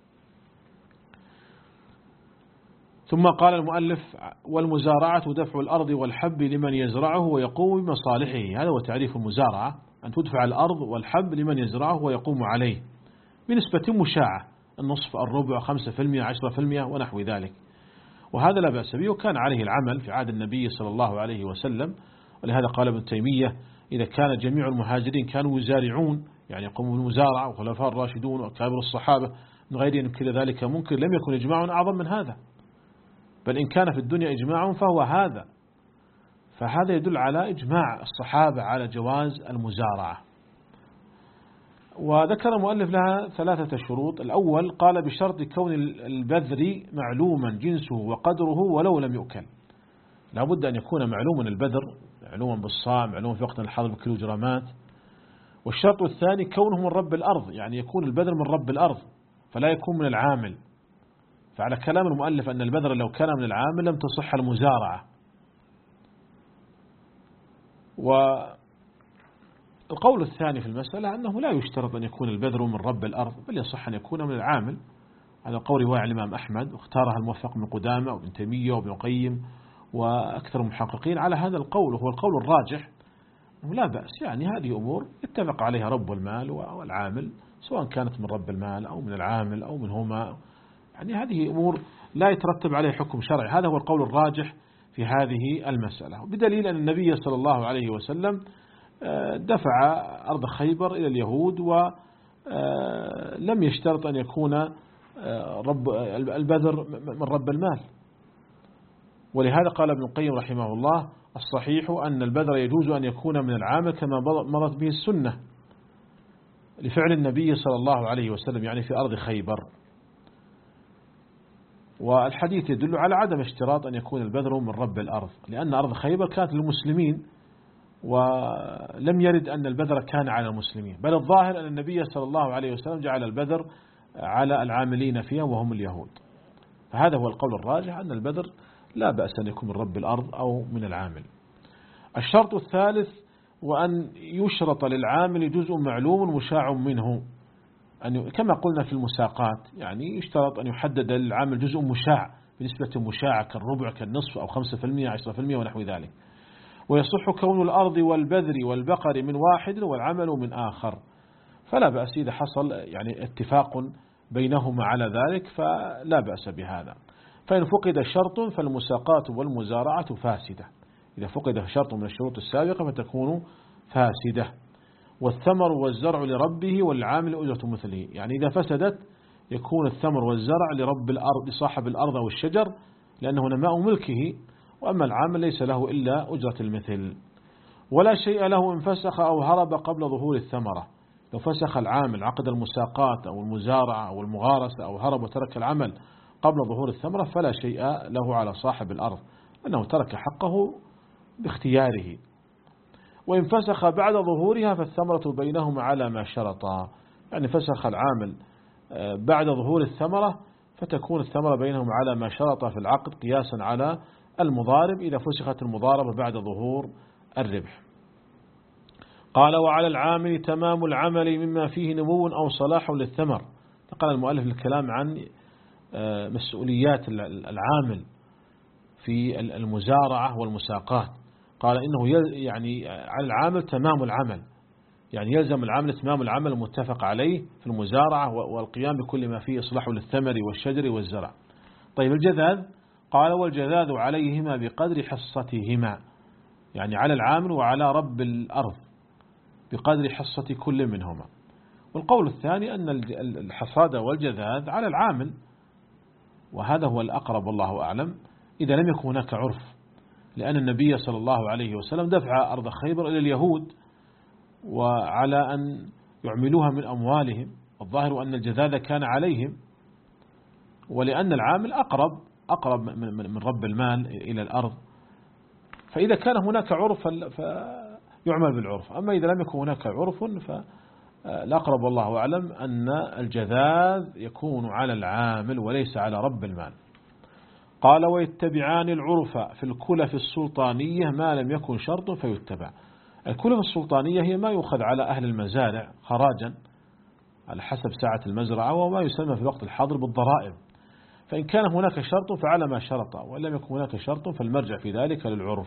ثم قال المؤلف: والمزارعة دفع الأرض والحب لمن يزرعه ويقوم بمصالحه. هذا هو تعريف المزارعة، أن تدفع الأرض والحب لمن يزرعه ويقوم عليه بنسبة مشاعة، النصف، الربع، خمسة في المئة، عشرة في المئة ونحو ذلك، وهذا لا بأس به، وكان عليه العمل في عهد النبي صلى الله عليه وسلم. ولهذا قال ابن تيمية: إذا كان جميع المهاجرين كانوا يزارعون، يعني يقومون بالمزارعة، وخلفاء الراشدون وأكابر الصحابة من غير أن كل ذلك ممكن، لم يكن إجماع أعظم من هذا، بل إن كان في الدنيا إجماع فهو هذا. فهذا يدل على إجماع الصحابة على جواز المزارعة. وذكر المؤلف لها ثلاثة شروط. الأول قال: بشرط كون البذر معلوما جنسه وقدره ولو لم يؤكل. لا بد أن يكون معلوما البذر، معلوما بالصاع، معلوما في وقت الحظر بكيلوغرامات. والشرط الثاني كونه من رب الأرض، يعني يكون البذر من رب الأرض فلا يكون من العامل. فعلى كلام المؤلف أن البذر لو كان من العامل لم تصح المزارعة. والقول الثاني في المسألة أنه لا يشترط أن يكون البذر من رب الأرض، بل يصح أن يكون من العامل. هذا قول رواية الإمام أحمد، واختارها الموفق بن قدامة وابن تيمية وابن القيم وأكثر المحققين على هذا القول، وهو القول الراجح، ولا بأس. يعني هذه أمور اتفق عليها رب المال والعامل، سواء كانت من رب المال أو من العامل أو منهما، يعني هذه أمور لا يترتب عليه حكم شرعي. هذا هو القول الراجح في هذه المسألة، بدليل أن النبي صلى الله عليه وسلم دفع أرض خيبر إلى اليهود ولم يشترط أن يكون رب البذر من رب المال. ولهذا قال ابن القيم رحمه الله: الصحيح أن البذر يجوز أن يكون من العامل كما مرت به السنة لفعل النبي صلى الله عليه وسلم، يعني في أرض خيبر. والحديث يدل على عدم اشتراط أن يكون البذر من رب الأرض، لأن أرض خيبر كانت للمسلمين ولم يرد أن البذر كان على المسلمين، بل الظاهر أن النبي صلى الله عليه وسلم جعل البذر على العاملين فيها وهم اليهود. فهذا هو القول الراجح، أن البذر لا بأس أن يكون من رب الأرض أو من العامل. الشرط الثالث: وأن يشرط للعامل جزء معلوم مشاع منه، أن كما قلنا في المساقات، يعني يشترط أن يحدد للعامل جزء مشاع بنسبة مشاعة كالربع كالنصف أو خمسة في المئة عشرة في المئة ونحو ذلك. ويصح كون الأرض والبذر والبقر من واحد والعمل من آخر، فلا بأس إذا حصل يعني اتفاق بينهما على ذلك، فلا بأس بهذا. فإن فقد شرط فالمساقات والمزارعة فاسدة، إذا فقد شرط من الشروط السابقة فتكون فاسدة. والثمر والزرع لربه والعامل أجرة مثله، يعني إذا فسدت يكون الثمر والزرع لرب الأرض، لصاحب الأرض والشجر، لأنه نماء ملكه، وأما العامل ليس له إلا أجرة المثل. ولا شيء له إن فسخ أو هرب قبل ظهور الثمرة. لو فسخ العامل عقد المساقات أو المزارعة أو المغارسة أو هرب وترك العمل قبل ظهور الثمرة فلا شيء له على صاحب الأرض، أنه ترك حقه باختياره. وإن فسخ بعد ظهورها فالثمرة بينهما على ما شرطا، يعني فسخ العامل بعد ظهور الثمرة فتكون الثمرة بينهم على ما شرط في العقد، قياسا على المضارب إذا فسخت المضاربة بعد ظهور الربح. قال: وعلى العامل تمام العمل مما فيه نمو أو صلاح للثمر. نقل المؤلف الكلام عن مسؤوليات العامل في المزارعة والمساقات، قال إنه يعني على العامل تمام العمل، يعني يلزم العامل تمام العمل المتفق عليه في المزارعة والقيام بكل ما فيه إصلاح للثمر والشجر والزرع. طيب الجذاذ، قال: والجذاذ عليهما بقدر حصتهما، يعني على العامل وعلى رب الأرض بقدر حصة كل منهما. والقول الثاني أن الحصاد والجذاذ على العامل، وهذا هو الأقرب والله أعلم، إذا لم يكن هناك عرف، لأن النبي صلى الله عليه وسلم دفع أرض خيبر إلى اليهود وعلى أن يعملوها من أموالهم، الظاهر أن الجذاذ كان عليهم، ولأن العامل أقرب أقرب من رب المال إلى الأرض. فإذا كان هناك عرف فيعمل بالعرف، أما إذا لم يكن هناك عرف فالأقرب والله أعلم أن الجذاذ يكون على العامل وليس على رب المال. قال ويتبعان العرف في الكلف السلطانية ما لم يكن شرط فيتبع. الكلف السلطانية هي ما يؤخذ على أهل المزارع خراجا على حسب ساعة المزرعة، وما يسمى في الوقت الحاضر بالضرائب. فإن كان هناك شرط فعلى ما شرط، وإن لم يكن هناك شرط فالمرجع في ذلك للعرف.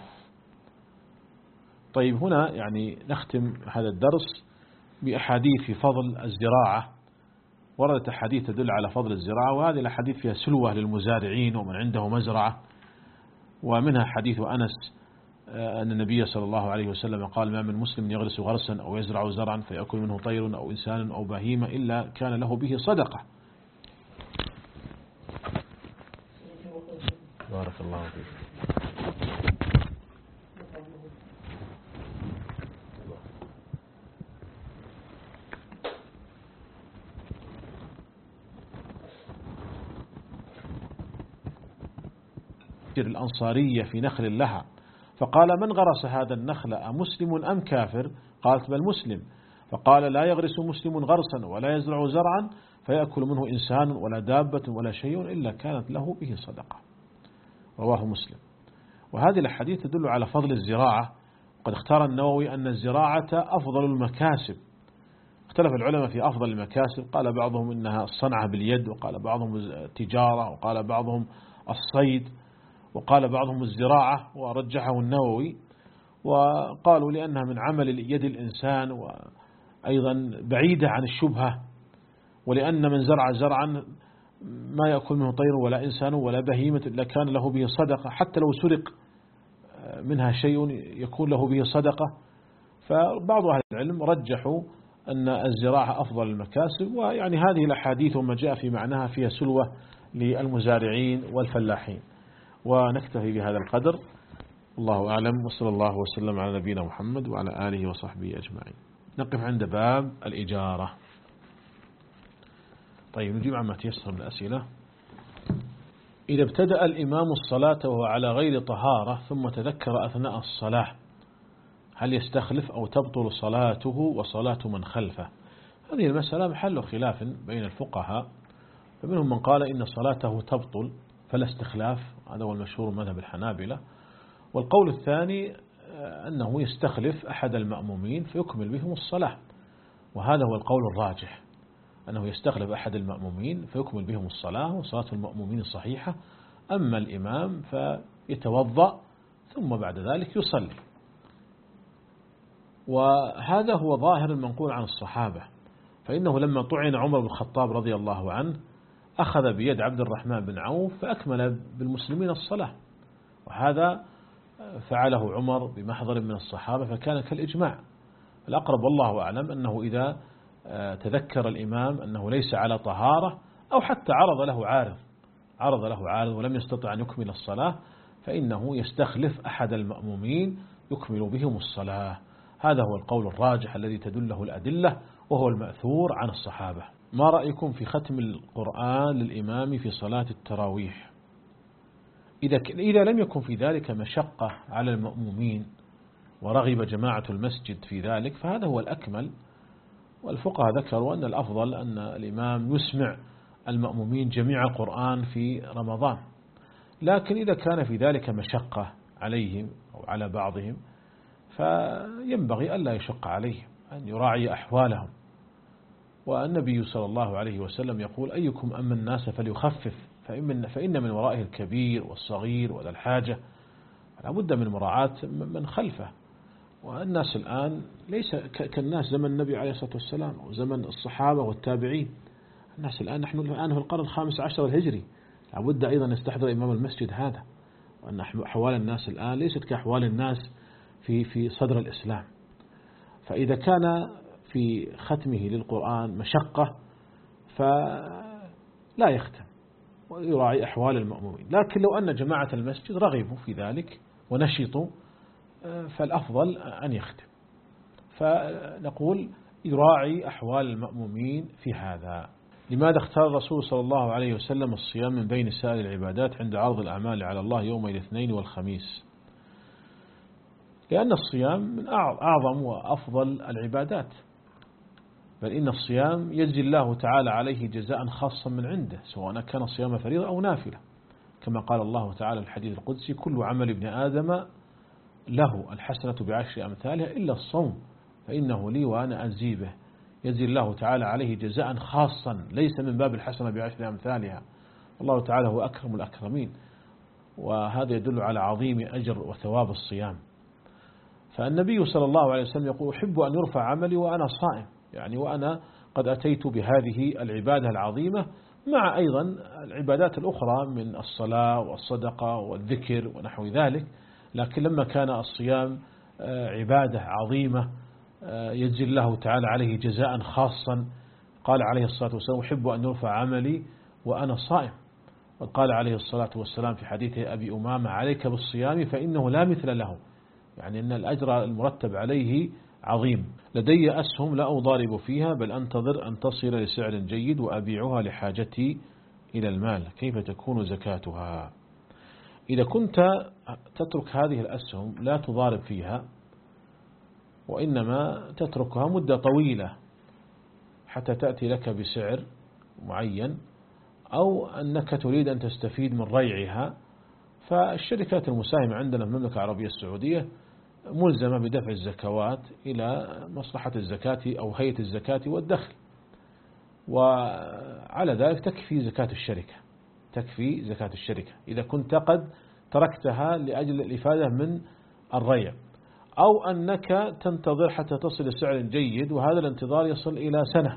طيب هنا يعني نختم هذا الدرس بأحاديث في فضل الزراعة. وردت أحاديث تدل على فضل الزراعة، وهذه الأحاديث فيها سلوة للمزارعين ومن عنده مزرعة. ومنها حديث أنس أن النبي صلى الله عليه وسلم قال ما من مسلم يغرس غرسا أو يزرع زرعا فيأكل منه طير أو إنسان أو بهيمة إلا كان له به صدقة. بارك الله فيك. الأنصارية في نخل لها فقال من غرس هذا النخل أمسلم أم كافر؟ قالت بل مسلم. فقال لا يغرس مسلم غرسا ولا يزرع زرعا فيأكل منه إنسان ولا دابة ولا شيء إلا كانت له به صدقة. رواه مسلم. وهذه الحديث تدل على فضل الزراعة. قد اختار النووي أن الزراعة أفضل المكاسب. اختلف العلماء في أفضل المكاسب، قال بعضهم إنها الصنعة باليد، وقال بعضهم التجارة، وقال بعضهم الصيد، وقال بعضهم الزراعة، ورجحه النووي. وقالوا لأنها من عمل يد الإنسان وأيضا بعيدة عن الشبهة، ولأن من زرع زرعا ما يأكل منه طير ولا إنسان ولا بهيمة إلا كان له به صدقة، حتى لو سرق منها شيء يكون له به صدقة. فبعض أهل العلم رجحوا أن الزراعة أفضل المكاسب، ويعني هذه الأحاديث وما جاء في معناها فيها سلوة للمزارعين والفلاحين. ونكتفي بهذا القدر، الله أعلم، وصلى الله وسلم على نبينا محمد وعلى آله وصحبه أجمعين. نقف عند باب الإجارة. طيب نجيب عما تيسر من الأسئلة. إذا ابتدأ الإمام الصلاة وهو على غير طهارة ثم تذكر أثناء الصلاة هل يستخلف أو تبطل صلاته وصلاة من خلفه؟ هذه المسألة محل خلاف بين الفقهاء، فمنهم من قال إن صلاته تبطل فلا استخلاف، هذا هو المشهور مذهب الحنابلة. والقول الثاني أنه يستخلف أحد المأمومين فيكمل بهم الصلاة، وهذا هو القول الراجح، أنه يستخلف أحد المأمومين فيكمل بهم الصلاة وصلاة المأمومين صحيحة. أما الإمام فيتوضأ ثم بعد ذلك يصلي. وهذا هو ظاهر المنقول عن الصحابة، فإنه لما طعن عمر بن الخطاب رضي الله عنه أخذ بيد عبد الرحمن بن عوف فأكمل بالمسلمين الصلاة، وهذا فعله عمر بمحضر من الصحابة فكان كالإجماع. الأقرب والله أعلم أنه إذا تذكر الإمام أنه ليس على طهارة أو حتى عرض له عارض عرض له عارض ولم يستطع أن يكمل الصلاة فإنه يستخلف أحد المأمومين يكمل بهم الصلاة. هذا هو القول الراجح الذي تدله الأدلة، وهو المأثور عن الصحابة. ما رأيكم في ختم القرآن للإمام في صلاة التراويح؟ إذا إذا لم يكن في ذلك مشقة على المأمومين ورغب جماعة المسجد في ذلك فهذا هو الأكمل. والفقهاء ذكروا أن الأفضل أن الإمام يسمع المأمومين جميع القرآن في رمضان، لكن إذا كان في ذلك مشقة عليهم أو على بعضهم فينبغي ألا يشق عليهم، أن يراعي أحوالهم. والنبي صلى الله عليه وسلم يقول أيكم أما الناس فليخفف فإن من ورائه الكبير والصغير وذا الحاجة، لا بد من مراعاة من خلفه. والناس الآن ليس كالناس زمن النبي عليه الصلاة والسلام وزمن الصحابة والتابعين. الناس الآن نحن الآن في القرن الخامس عشر الهجري، لا بد أيضا نستحضر إمام المسجد هذا، وأن أحوال الناس الآن ليست كأحوال الناس في في صدر الإسلام. فإذا كان في ختمه للقرآن مشقة فلا يختم ويراعي أحوال المأمومين، لكن لو أن جماعة المسجد رغبوا في ذلك ونشطوا فالأفضل أن يختم. فنقول يراعي أحوال المأمومين في هذا. لماذا اختار الرسول صلى الله عليه وسلم الصيام من بين سائر العبادات عند عرض الأعمال على الله يوم الاثنين والخميس؟ لأن الصيام من أعظم وأفضل العبادات، بل إن الصيام يجزي الله تعالى عليه جزاء خاصا من عنده، سواء كان صيام فريضة أو نافلة، كما قال الله تعالى في الحديث القدسي: كل عمل ابن آدم له الحسنة بعشر أمثالها إلا الصوم فإنه لي وأنا أجزي به. يجزي الله تعالى عليه جزاء خاصا ليس من باب الحسنة بعشر أمثالها، الله تعالى هو أكرم الأكرمين، وهذا يدل على عظيم أجر وثواب الصيام. فالنبي صلى الله عليه وسلم يقول: أحب أن يرفع عملي وأنا صائم، يعني وأنا قد أتيت بهذه العبادة العظيمة مع أيضا العبادات الأخرى من الصلاة والصدقة والذكر ونحو ذلك، لكن لما كان الصيام عبادة عظيمة يجزي الله تعالى عليه جزاء خاصا، قال عليه الصلاة والسلام: أحب أن يرفع عملي وأنا صائم. وقال عليه الصلاة والسلام في حديث أبي أمامة: عليك بالصيام فإنه لا مثل له، يعني أن الأجر المرتب عليه عظيم. لدي أسهم لا أضارب فيها بل أنتظر أن تصل لسعر جيد وأبيعها لحاجتي إلى المال، كيف تكون زكاتها؟ إذا كنت تترك هذه الأسهم لا تضارب فيها، وإنما تتركها مدة طويلة حتى تأتي لك بسعر معين، أو أنك تريد أن تستفيد من ريعها، فالشركات المساهمة عندنا في المملكة العربية السعودية ملزمة بدفع الزكوات إلى مصلحة الزكاة أو هيئة الزكاة والدخل، وعلى ذلك تكفي زكاة الشركة تكفي زكاة الشركة إذا كنت قد تركتها لأجل الإفادة من الريع، أو أنك تنتظر حتى تصل لسعر جيد وهذا الانتظار يصل إلى سنة.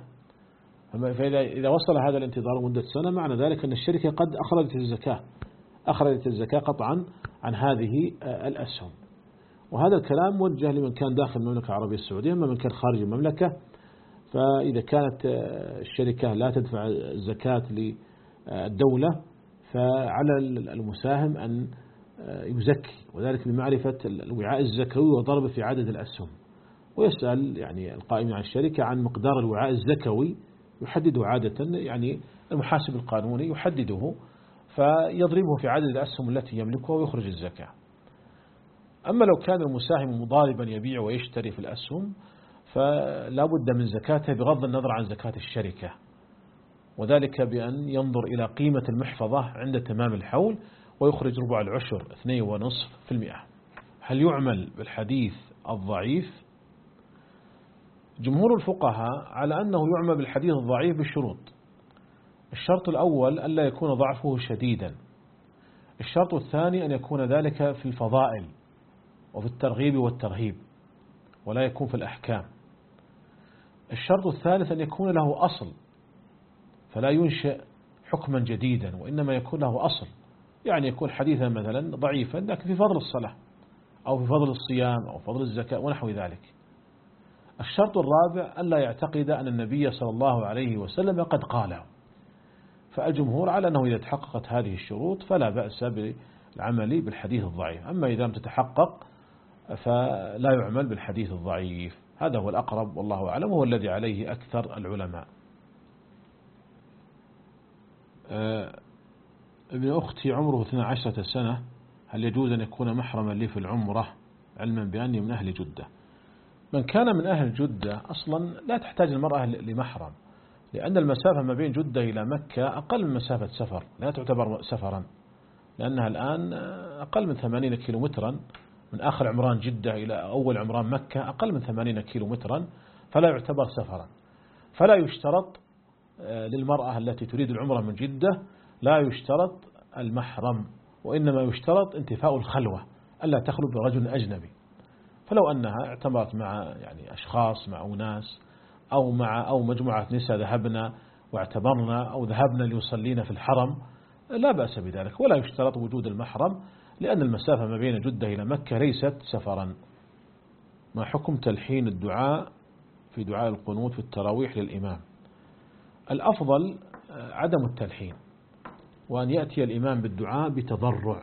فإذا وصل هذا الانتظار مدة سنة معنى ذلك أن الشركة قد أخرجت الزكاة أخرجت الزكاة قطعا عن هذه الأسهم. وهذا الكلام موجه لمن كان داخل المملكة العربية السعودية، أما من كان خارج المملكة فإذا كانت الشركة لا تدفع الزكاة للدولة فعلى المساهم أن يزكي، وذلك بمعرفة الوعاء الزكوي وضرب في عدد الأسهم، ويسأل يعني القائمين على الشركة عن مقدار الوعاء الزكوي يحدده عادة، يعني المحاسب القانوني يحدده فيضربه في عدد الأسهم التي يملكها ويخرج الزكاة. أما لو كان المساهم مضاربا يبيع ويشتري في الأسهم فلا بد من زكاته بغض النظر عن زكاة الشركة، وذلك بأن ينظر إلى قيمة المحفظة عند تمام الحول ويخرج ربع العشر اثنين ونصف في المئة. هل يعمل بالحديث الضعيف؟ جمهور الفقهاء على أنه يعمل بالحديث الضعيف بالشروط. الشرط الأول ألا يكون ضعفه شديدا، الشرط الثاني أن يكون ذلك في الفضائل وفي الترغيب والترهيب ولا يكون في الأحكام. الشرط الثالث أن يكون له أصل فلا ينشئ حكما جديدا، وإنما يكون له أصل، يعني يكون حديثا مثلا ضعيفا لكن في فضل الصلاة أو في فضل الصيام أو فضل الزكاة ونحو ذلك. الشرط الرابع ألا يعتقد أن النبي صلى الله عليه وسلم قد قاله. فالجمهور على أنه إذا تحققت هذه الشروط فلا بأس بالعمل بالحديث الضعيف، أما إذا لم تتحقق فلا يعمل بالحديث الضعيف. هذا هو الأقرب والله أعلم، وهو الذي عليه أكثر العلماء. ابن أختي عمره اثنتا عشرة سنة، هل يجوز أن يكون محرما لي في العمرة علما بأني من أهل جدة؟ من كان من أهل جدة أصلا لا تحتاج المرأة لمحرم، لأن المسافة ما بين جدة إلى مكة أقل من مسافة سفر، لا تعتبر سفرا، لأنها الآن أقل من ثمانين كيلومترا، من آخر عمران جدة إلى أول عمران مكة أقل من ثمانين كيلومترا، فلا يعتبر سفرا. فلا يشترط للمرأة التي تريد العمرة من جدة لا يشترط المحرم، وإنما يشترط انتفاء الخلوة، ألا تخلو برجل أجنبي. فلو أنها اعتمرت مع يعني أشخاص مع أناس أو مع أو مجموعة نساء ذهبنا واعتبرنا أو ذهبنا ليصلين في الحرم لا بأس بذلك، ولا يشترط وجود المحرم، لأن المسافة ما بين جدة إلى مكة ليست سفرا. ما حكم تلحين الدعاء في دعاء القنوت في التراويح للإمام؟ الأفضل عدم التلحين، وأن يأتي الإمام بالدعاء بتضرع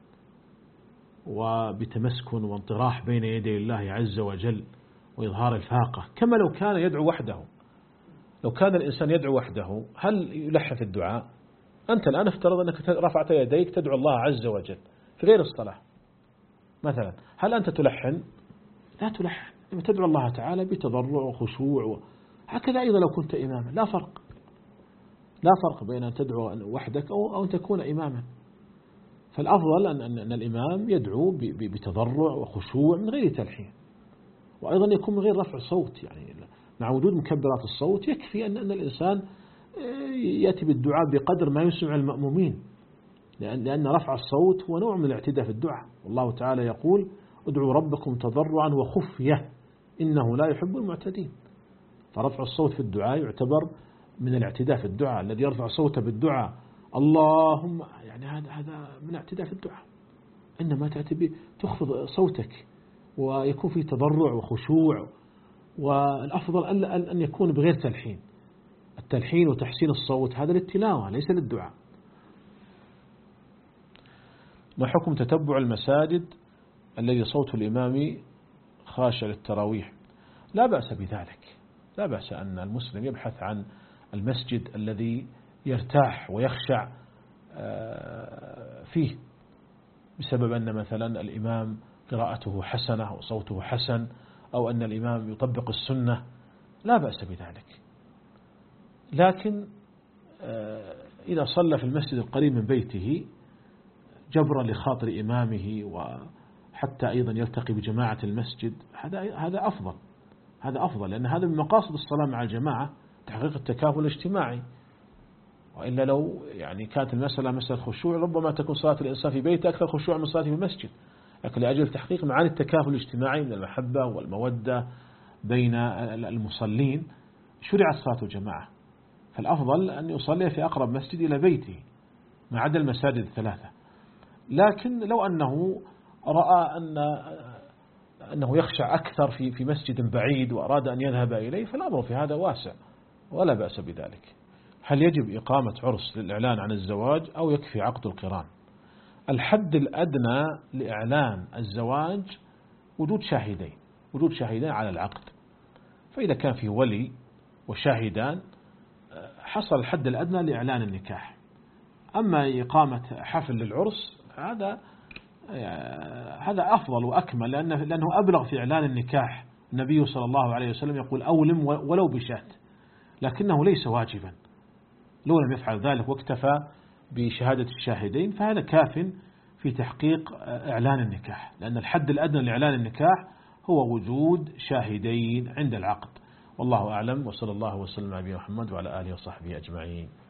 وبتمسكن وانطراح بين يدي الله عز وجل وإظهار الفاقة، كما لو كان يدعو وحده. لو كان الإنسان يدعو وحده هل يلحن في الدعاء؟ أنت الآن افترض أنك رفعت يديك تدعو الله عز وجل في غير الصلاة مثلا، هل أنت تلحن؟ لا تلحن، تدعو الله تعالى بتضرع وخشوع. هكذا أيضا لو كنت إماما لا فرق، لا فرق بين أن تدعو وحدك أو أن تكون إماما. فالأفضل أن, أن الإمام يدعو بتضرع وخشوع من غير تلحين، وأيضا يكون من غير رفع صوت، يعني مع وجود مكبرات الصوت يكفي أن, أن الإنسان يأتي بالدعاء بقدر ما يسمع المأمومين، لأن, لأن رفع الصوت هو نوع من الاعتداء في الدعاء. والله تعالى يقول ادعوا ربكم تضرعا وخفية إنه لا يحب المعتدين. فرفع الصوت في الدعاء يعتبر من الاعتداء في الدعاء. الذي يرفع صوته بالدعاء اللهم يعني هذا هذا من اعتداء في الدعاء، إنما تأتي تخفض صوتك ويكون فيه تضرع وخشوع. والأفضل أن يكون بغير تلحين. التلحين وتحسين الصوت هذا للتلاوة ليس للدعاء. ما حكم تتبع المساجد الذي صوت الإمام خاشع للتراويح؟ لا بأس بذلك، لا بأس أن المسلم يبحث عن المسجد الذي يرتاح ويخشع فيه، بسبب أن مثلا الإمام قراءته حسنة وصوته حسن، أو أن الإمام يطبق السنة، لا بأس بذلك. لكن إذا صلى في المسجد القريب من بيته جبرا لخاطر إمامه وحتى أيضا يلتقي بجماعة المسجد، هذا هذا أفضل، هذا أفضل، لأن هذا من مقاصد الصلاة مع الجماعة تحقيق التكافل الاجتماعي. وإلا لو يعني كانت المسألة مسألة خشوع ربما تكون صلاة الإنسان في بيته أكثر خشوع من صلاته في المسجد، لكن لأجل تحقيق معاني التكافل الاجتماعي من المحبة والمودة بين المصلين شرعت صلاة الجماعة. فالأفضل أن يصلي في أقرب مسجد إلى بيته ما عدا المساجد الثلاثة. لكن لو أنه رأى أن أنه يخشع أكثر في في مسجد بعيد وأراد أن يذهب إليه فالأمر في هذا واسع ولا بأس بذلك. هل يجب إقامة عرس للإعلان عن الزواج أو يكفي عقد القران؟ الحد الأدنى لإعلان الزواج وجود شاهدين، وجود شاهدين على العقد. فإذا كان في ولي وشاهدان حصل الحد الأدنى لإعلان النكاح. أما إقامة حفل للعرس هذا هذا أفضل وأكمل، لأنه, لأنه أبلغ في إعلان النكاح. النبي صلى الله عليه وسلم يقول أولم ولو بشات، لكنه ليس واجبا. لو لم يفعل ذلك واكتفى بشهادة الشاهدين فهذا كاف في تحقيق إعلان النكاح، لأن الحد الأدنى لإعلان النكاح هو وجود شاهدين عند العقد. والله أعلم، وصلى الله وسلم على نبينا محمد وعلى آله وصحبه أجمعين.